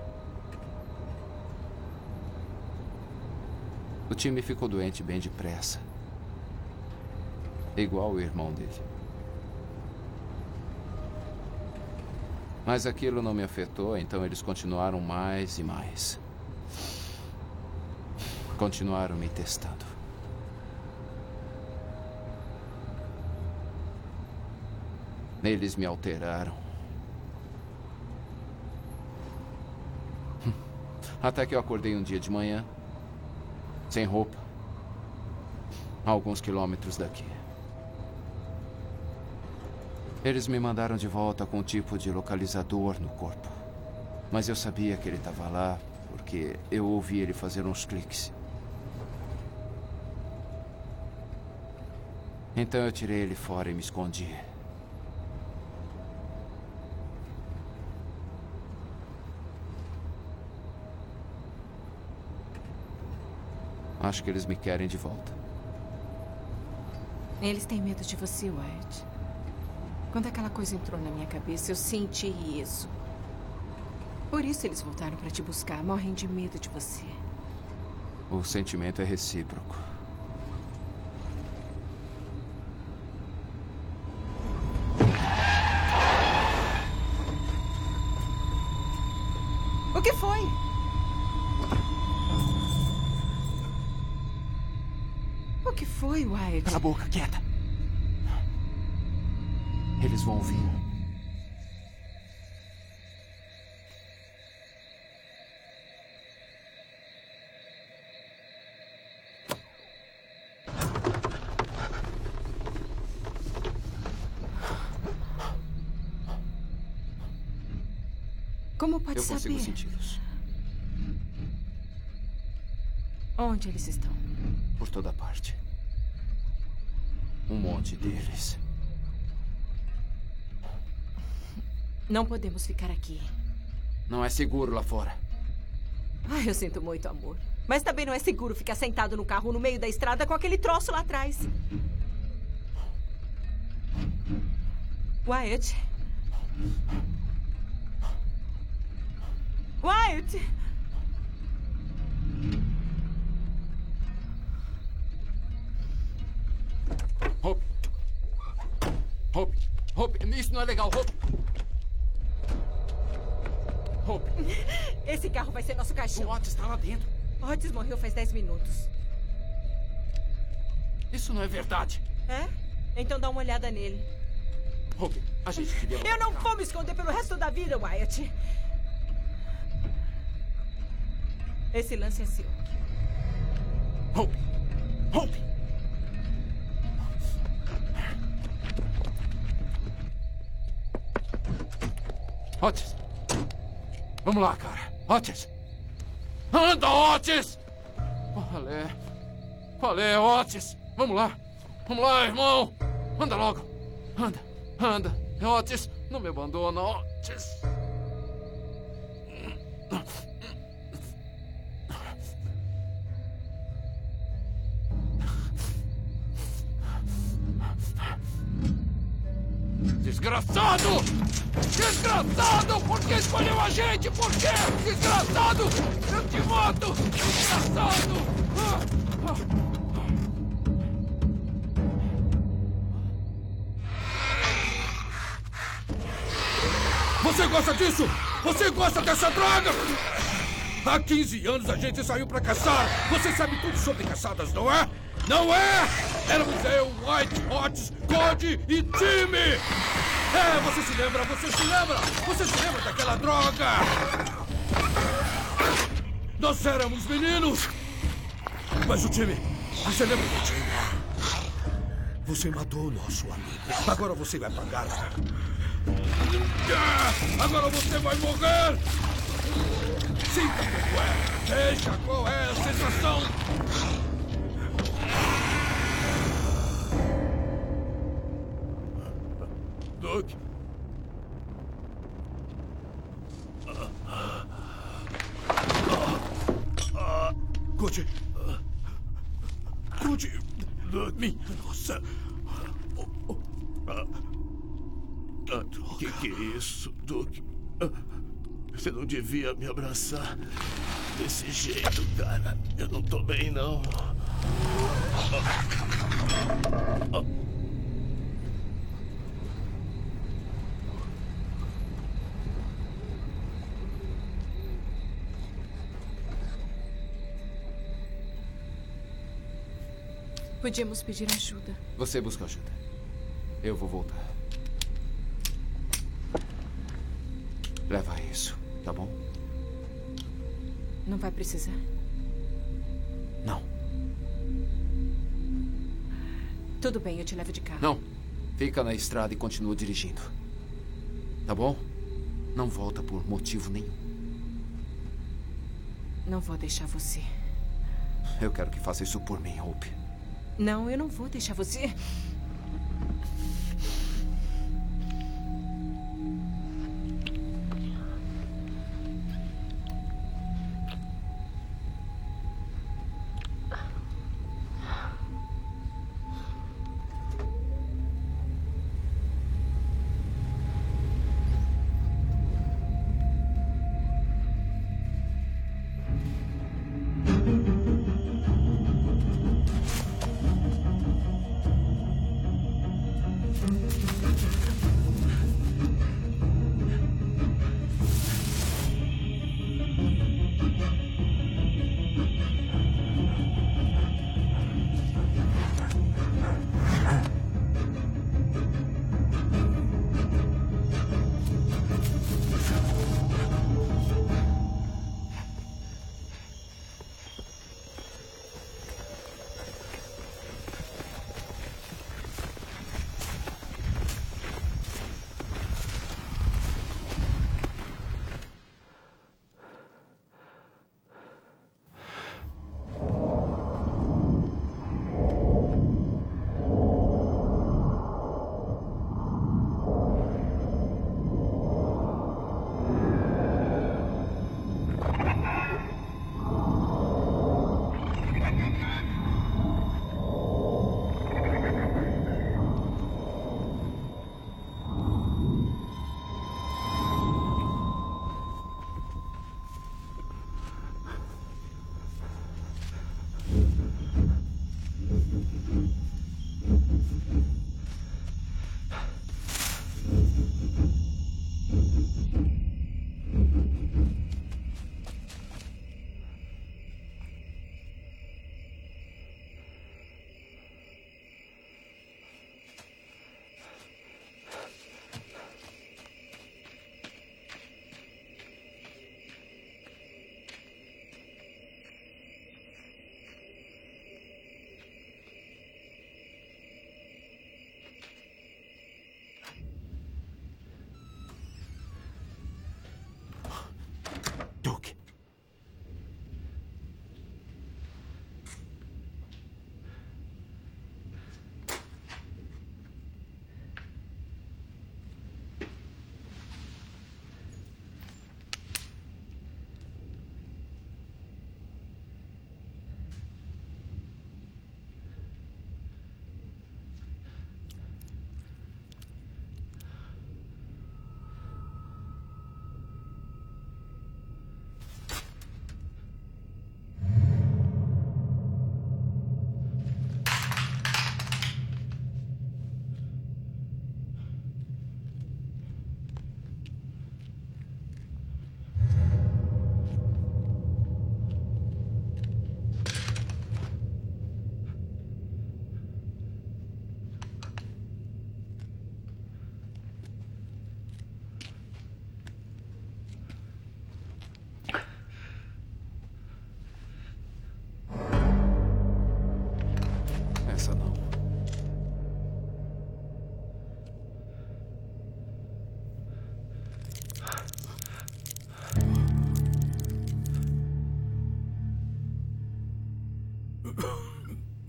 O time ficou doente bem depressa. Igual o irmão dele. Mas aquilo não me afetou, então eles continuaram mais e mais. Continuaram me testando. Eles me alteraram. Até que eu acordei um dia de manhã, sem roupa, a alguns quilômetros daqui. Eles me mandaram de volta com um tipo de localizador no corpo. Mas eu sabia que ele estava lá, porque eu ouvi ele fazer uns cliques. Então eu tirei ele fora e me escondi. Acho que eles me querem de volta. Eles têm medo de você, Wyatt. Quando aquela coisa entrou na minha cabeça, eu senti isso. Por isso eles voltaram para te buscar. Morrem de medo de você. O sentimento é recíproco. O que foi? O que foi, Wyatt? Cala a boca, quieta. Eles vão ouvir. Como pode Eu saber? consigo senti-los. Onde eles estão? Por toda parte. Um monte deles. Não podemos ficar aqui. Não é seguro lá fora. Ai, eu sinto muito, amor. Mas também não é seguro ficar sentado no carro no meio da estrada com aquele troço lá atrás. Wyatt? Wyatt! Hope! Hope! Hope! Isso não é legal, Hope! Hope! Esse carro vai ser nosso caixão. O Otis está lá dentro. Otis morreu faz 10 minutos. Isso não é verdade. É? Então dá uma olhada nele. Hope, a gente devia... Eu não vou me esconder pelo resto da vida, Wyatt. Esse lance é seu. Hope! Hope! Otis! Vamos lá, cara. Otis! Anda, Otis! Falei, Otis! Vamos lá! Vamos lá, irmão! Anda logo! Anda! Otis! Não me abandona, Otis! Desgraçado! Desgraçado! Por que escolheu a gente? Por quê? Desgraçado! Eu te mato! Desgraçado! Você gosta disso? Você gosta dessa droga? Há 15 anos a gente saiu pra caçar. Você sabe tudo sobre caçadas, não é? Não é! Éramos eu, White, Otis, Cody e Timmy! É, você se lembra? Você se lembra? Você se lembra daquela droga? Nós éramos meninos! Mas o Timmy... Você lembra do Timmy? Você matou o nosso amigo. Agora você vai pagar. Agora você vai morrer! Sinta como é! Veja qual é a sensação! Doug? Cody? Cody? Minha nossa! Que é isso, Duke? Você não devia me abraçar desse jeito, cara. Eu não tô bem, não. Podíamos pedir ajuda. Você busca ajuda. Eu vou voltar. Leva isso, tá bom? Não vai precisar? Não. Tudo bem, eu te levo de carro. Não. Fica na estrada e continua dirigindo. Tá bom? Não volta por motivo nenhum. Não vou deixar você. Eu quero que faça isso por mim, Hope. Não, eu não vou deixar você.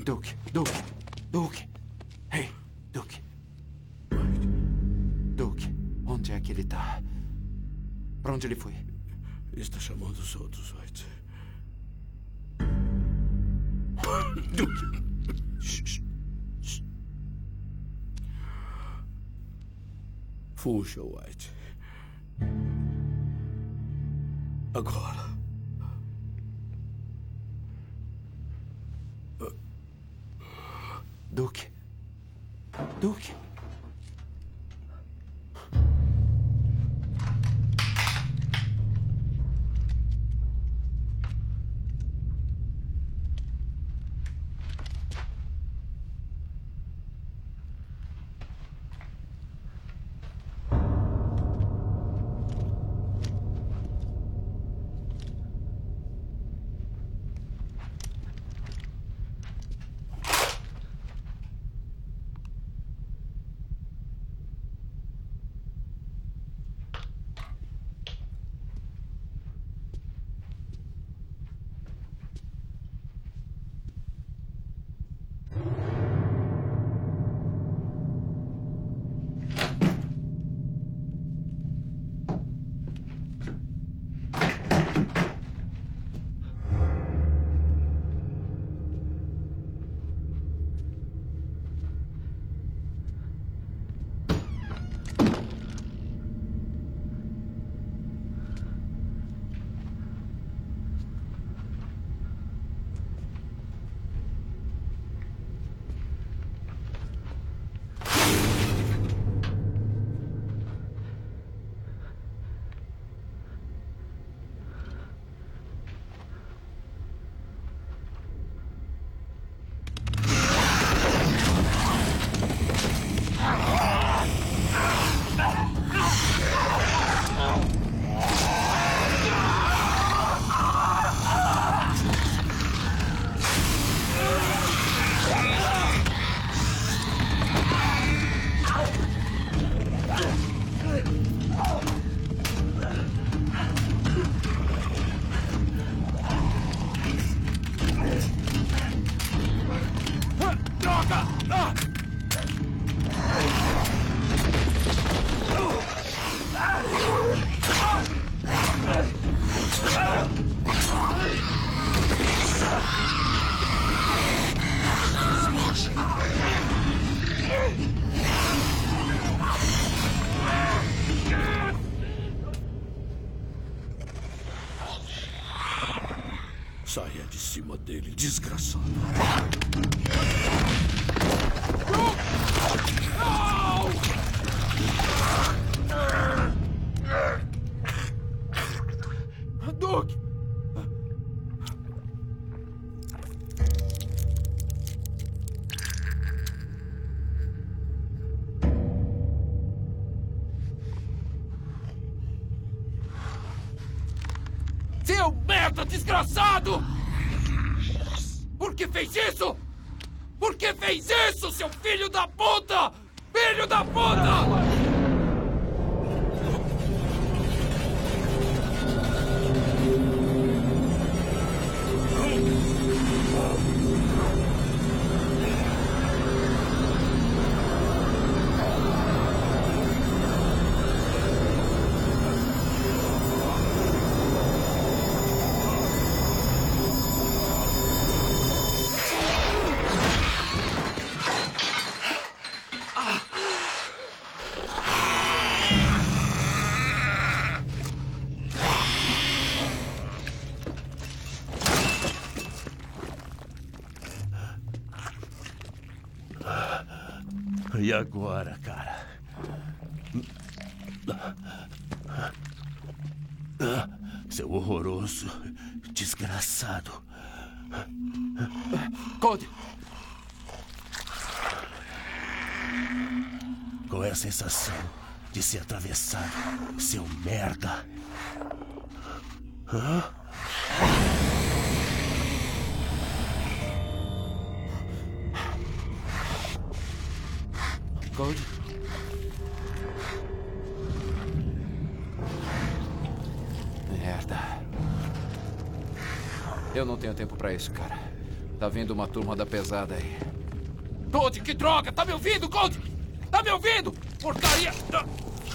Duke. Ei, Duke. Duke, onde é que ele tá? Pra onde ele foi? Está chamando os outros, White. Duke. Fuja, White. Agora. Duke. Duke. Saia de cima dele, desgraçado. Duke! Seu merda desgraçado! Por que fez isso? Por que fez isso, seu filho da puta? Filho da puta! E agora, cara? Seu horroroso, desgraçado. Cody! Qual é a sensação de ser atravessado, seu merda? Hã? Cody? Merda. Eu não tenho tempo pra isso, cara. Tá vindo uma turma da pesada aí. Cody, que droga! Tá me ouvindo, Cody? Tá me ouvindo? Porcaria! Droga!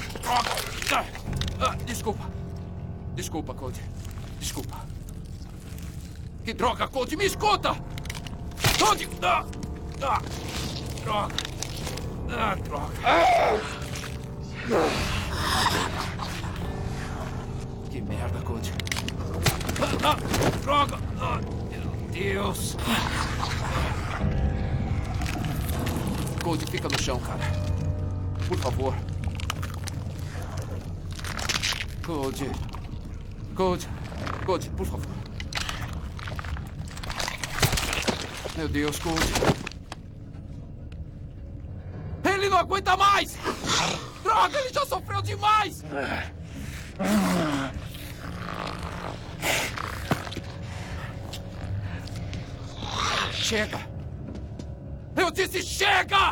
Desculpa. Desculpa, Cody. Desculpa. Que droga, Cody? Me escuta! Cody! Droga! Droga! Que merda, Cody. Droga! Meu Deus! Cody, fica no chão, cara. Por favor. Cody. Cody. Cody, por favor. Meu Deus, Cody. Ele não aguenta mais! Droga, ele já sofreu demais! Chega! Eu disse chega!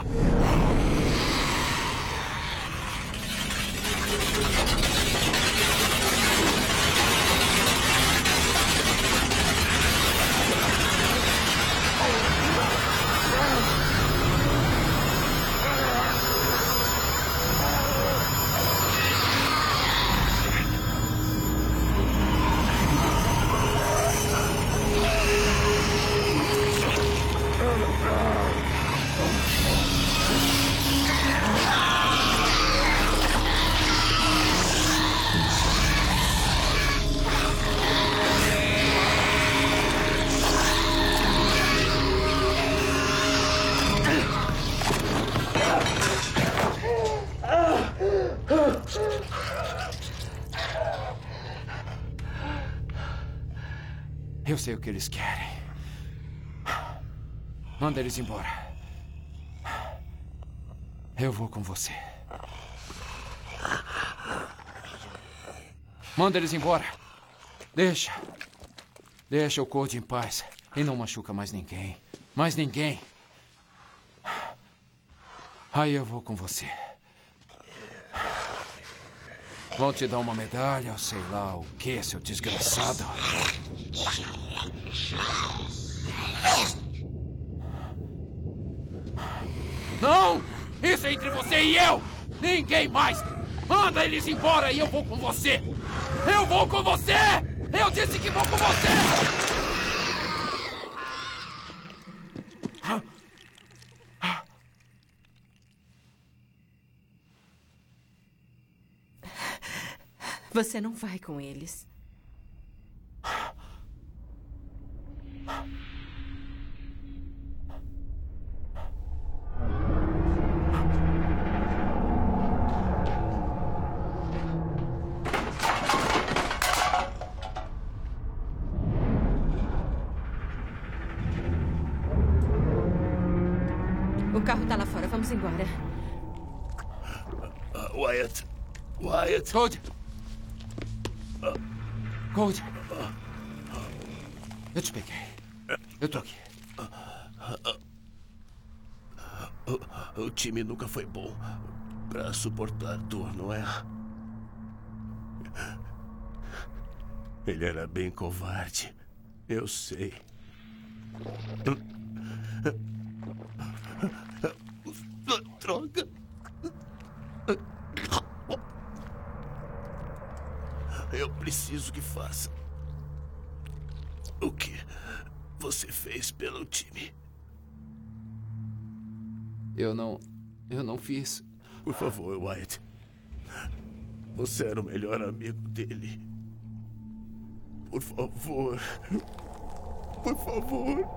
Eu sei o que eles querem. Manda eles embora. Eu vou com você. Manda eles embora. Deixa o Cody em paz. E não machuca mais ninguém. Mais ninguém. Aí eu vou com você. Vão te dar uma medalha, ou sei lá o que, seu desgraçado. Não! Isso é entre você e eu! Ninguém mais! Manda eles embora e eu vou com você! Eu vou com você! Eu disse que vou com você! Você não vai com eles. O carro tá lá fora. Vamos embora. Wyatt. Wyatt. Cody. Cody. Eu te peguei. Eu tô aqui. O time nunca foi bom pra suportar dor, não é? Ele era bem covarde. Eu sei. Droga. Eu preciso que faça o que você fez pelo time. Eu não fiz. Por favor, Wyatt. Você era o melhor amigo dele. Por favor. Por favor.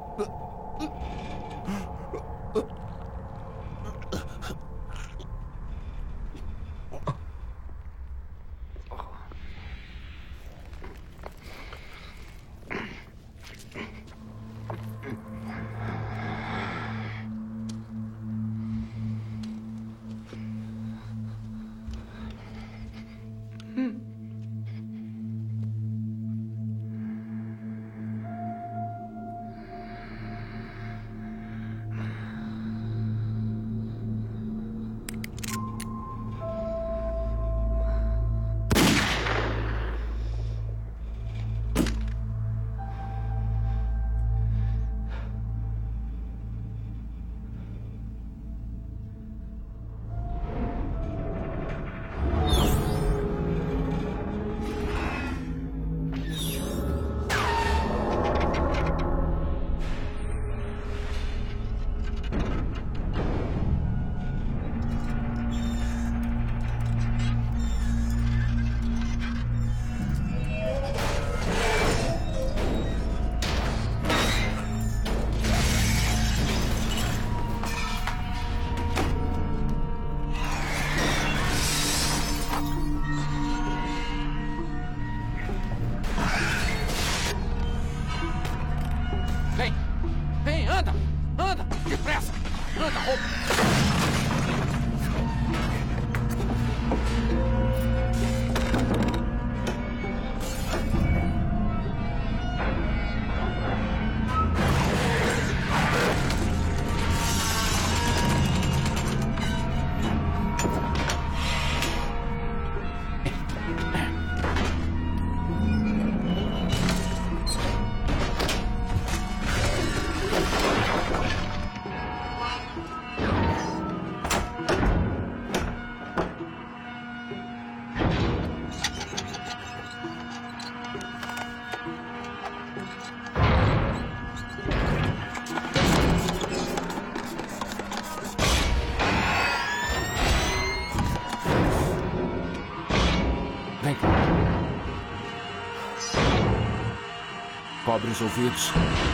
Arranca a roupa! Vem cá. Cobre os ouvidos.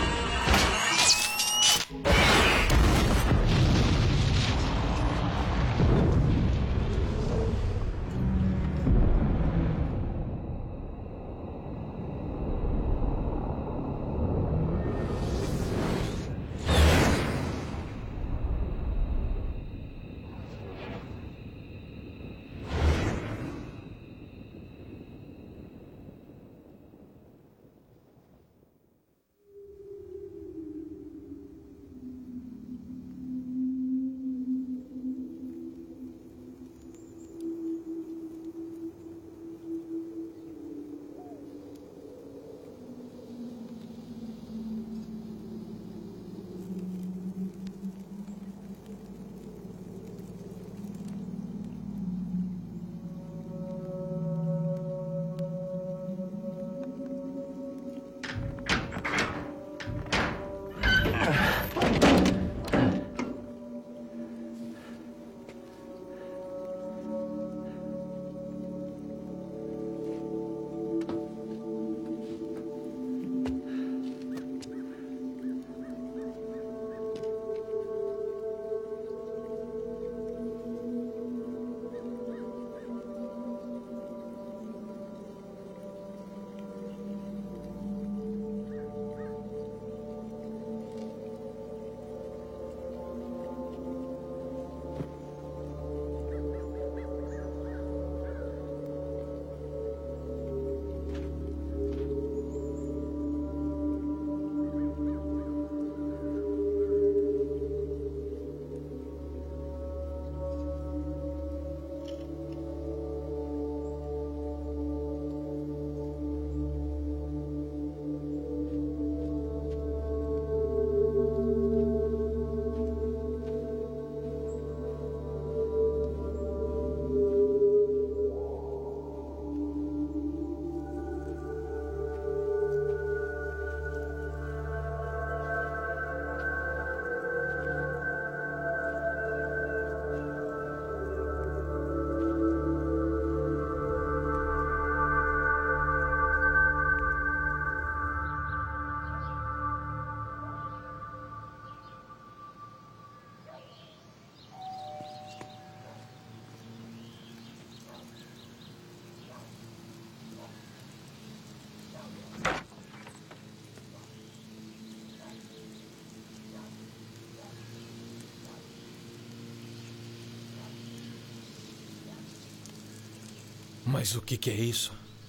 Mas o que é isso?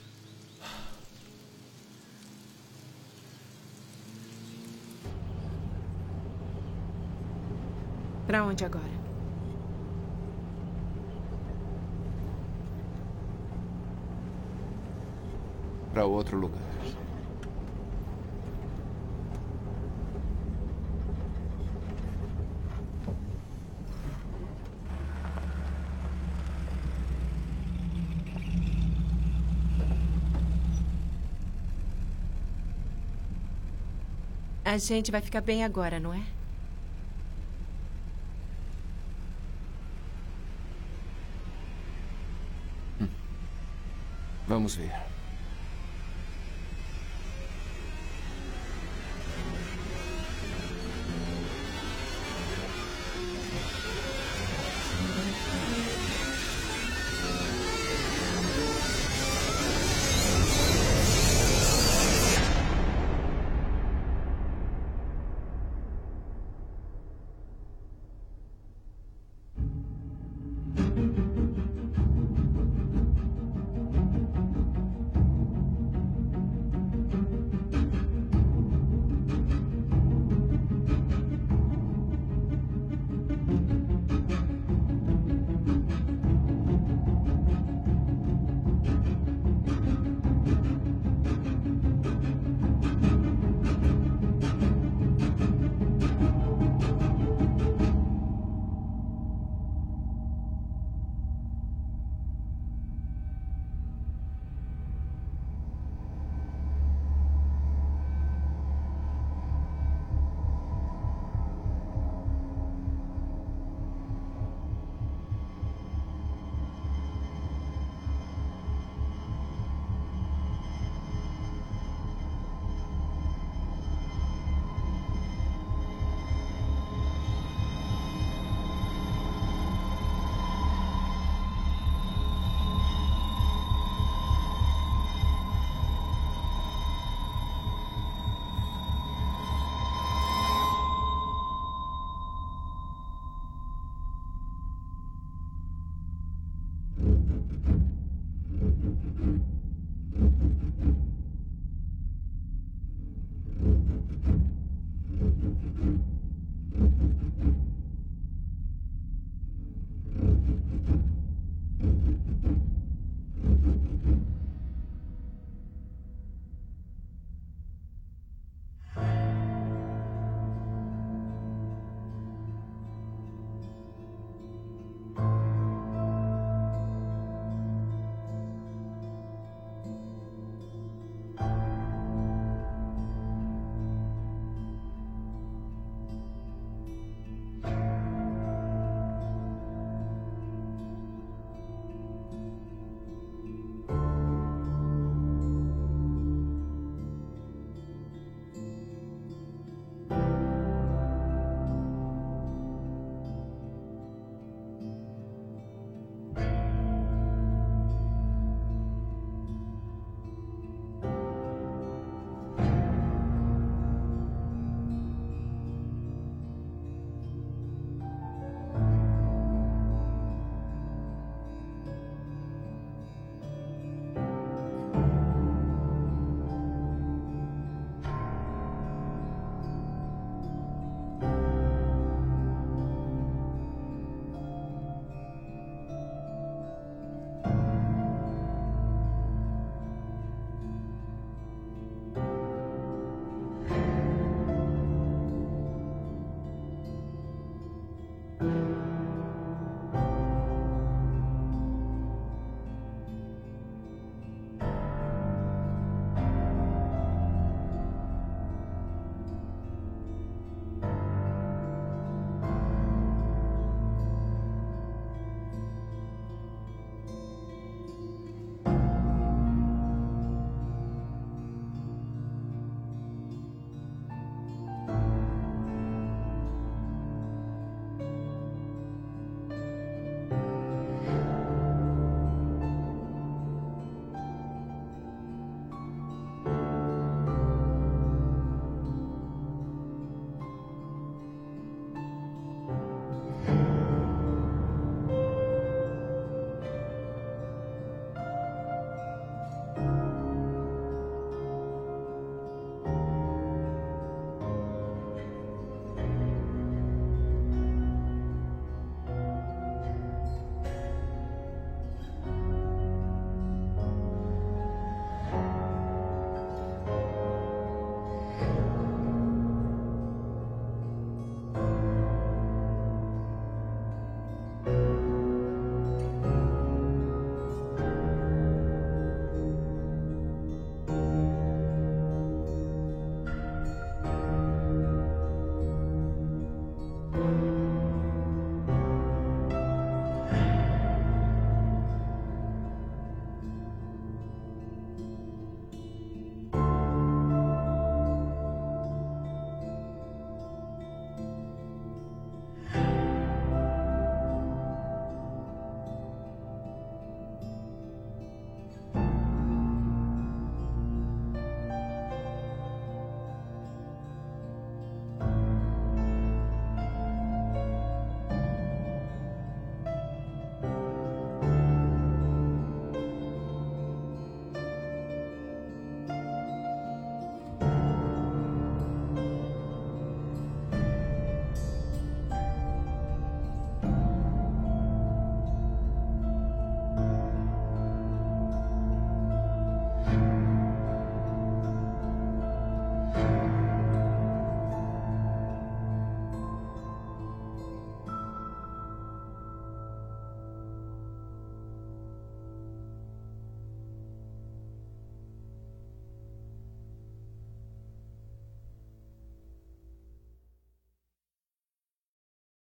Pra onde agora? Pra outro lugar. A gente vai ficar bem agora, não é? Vamos ver.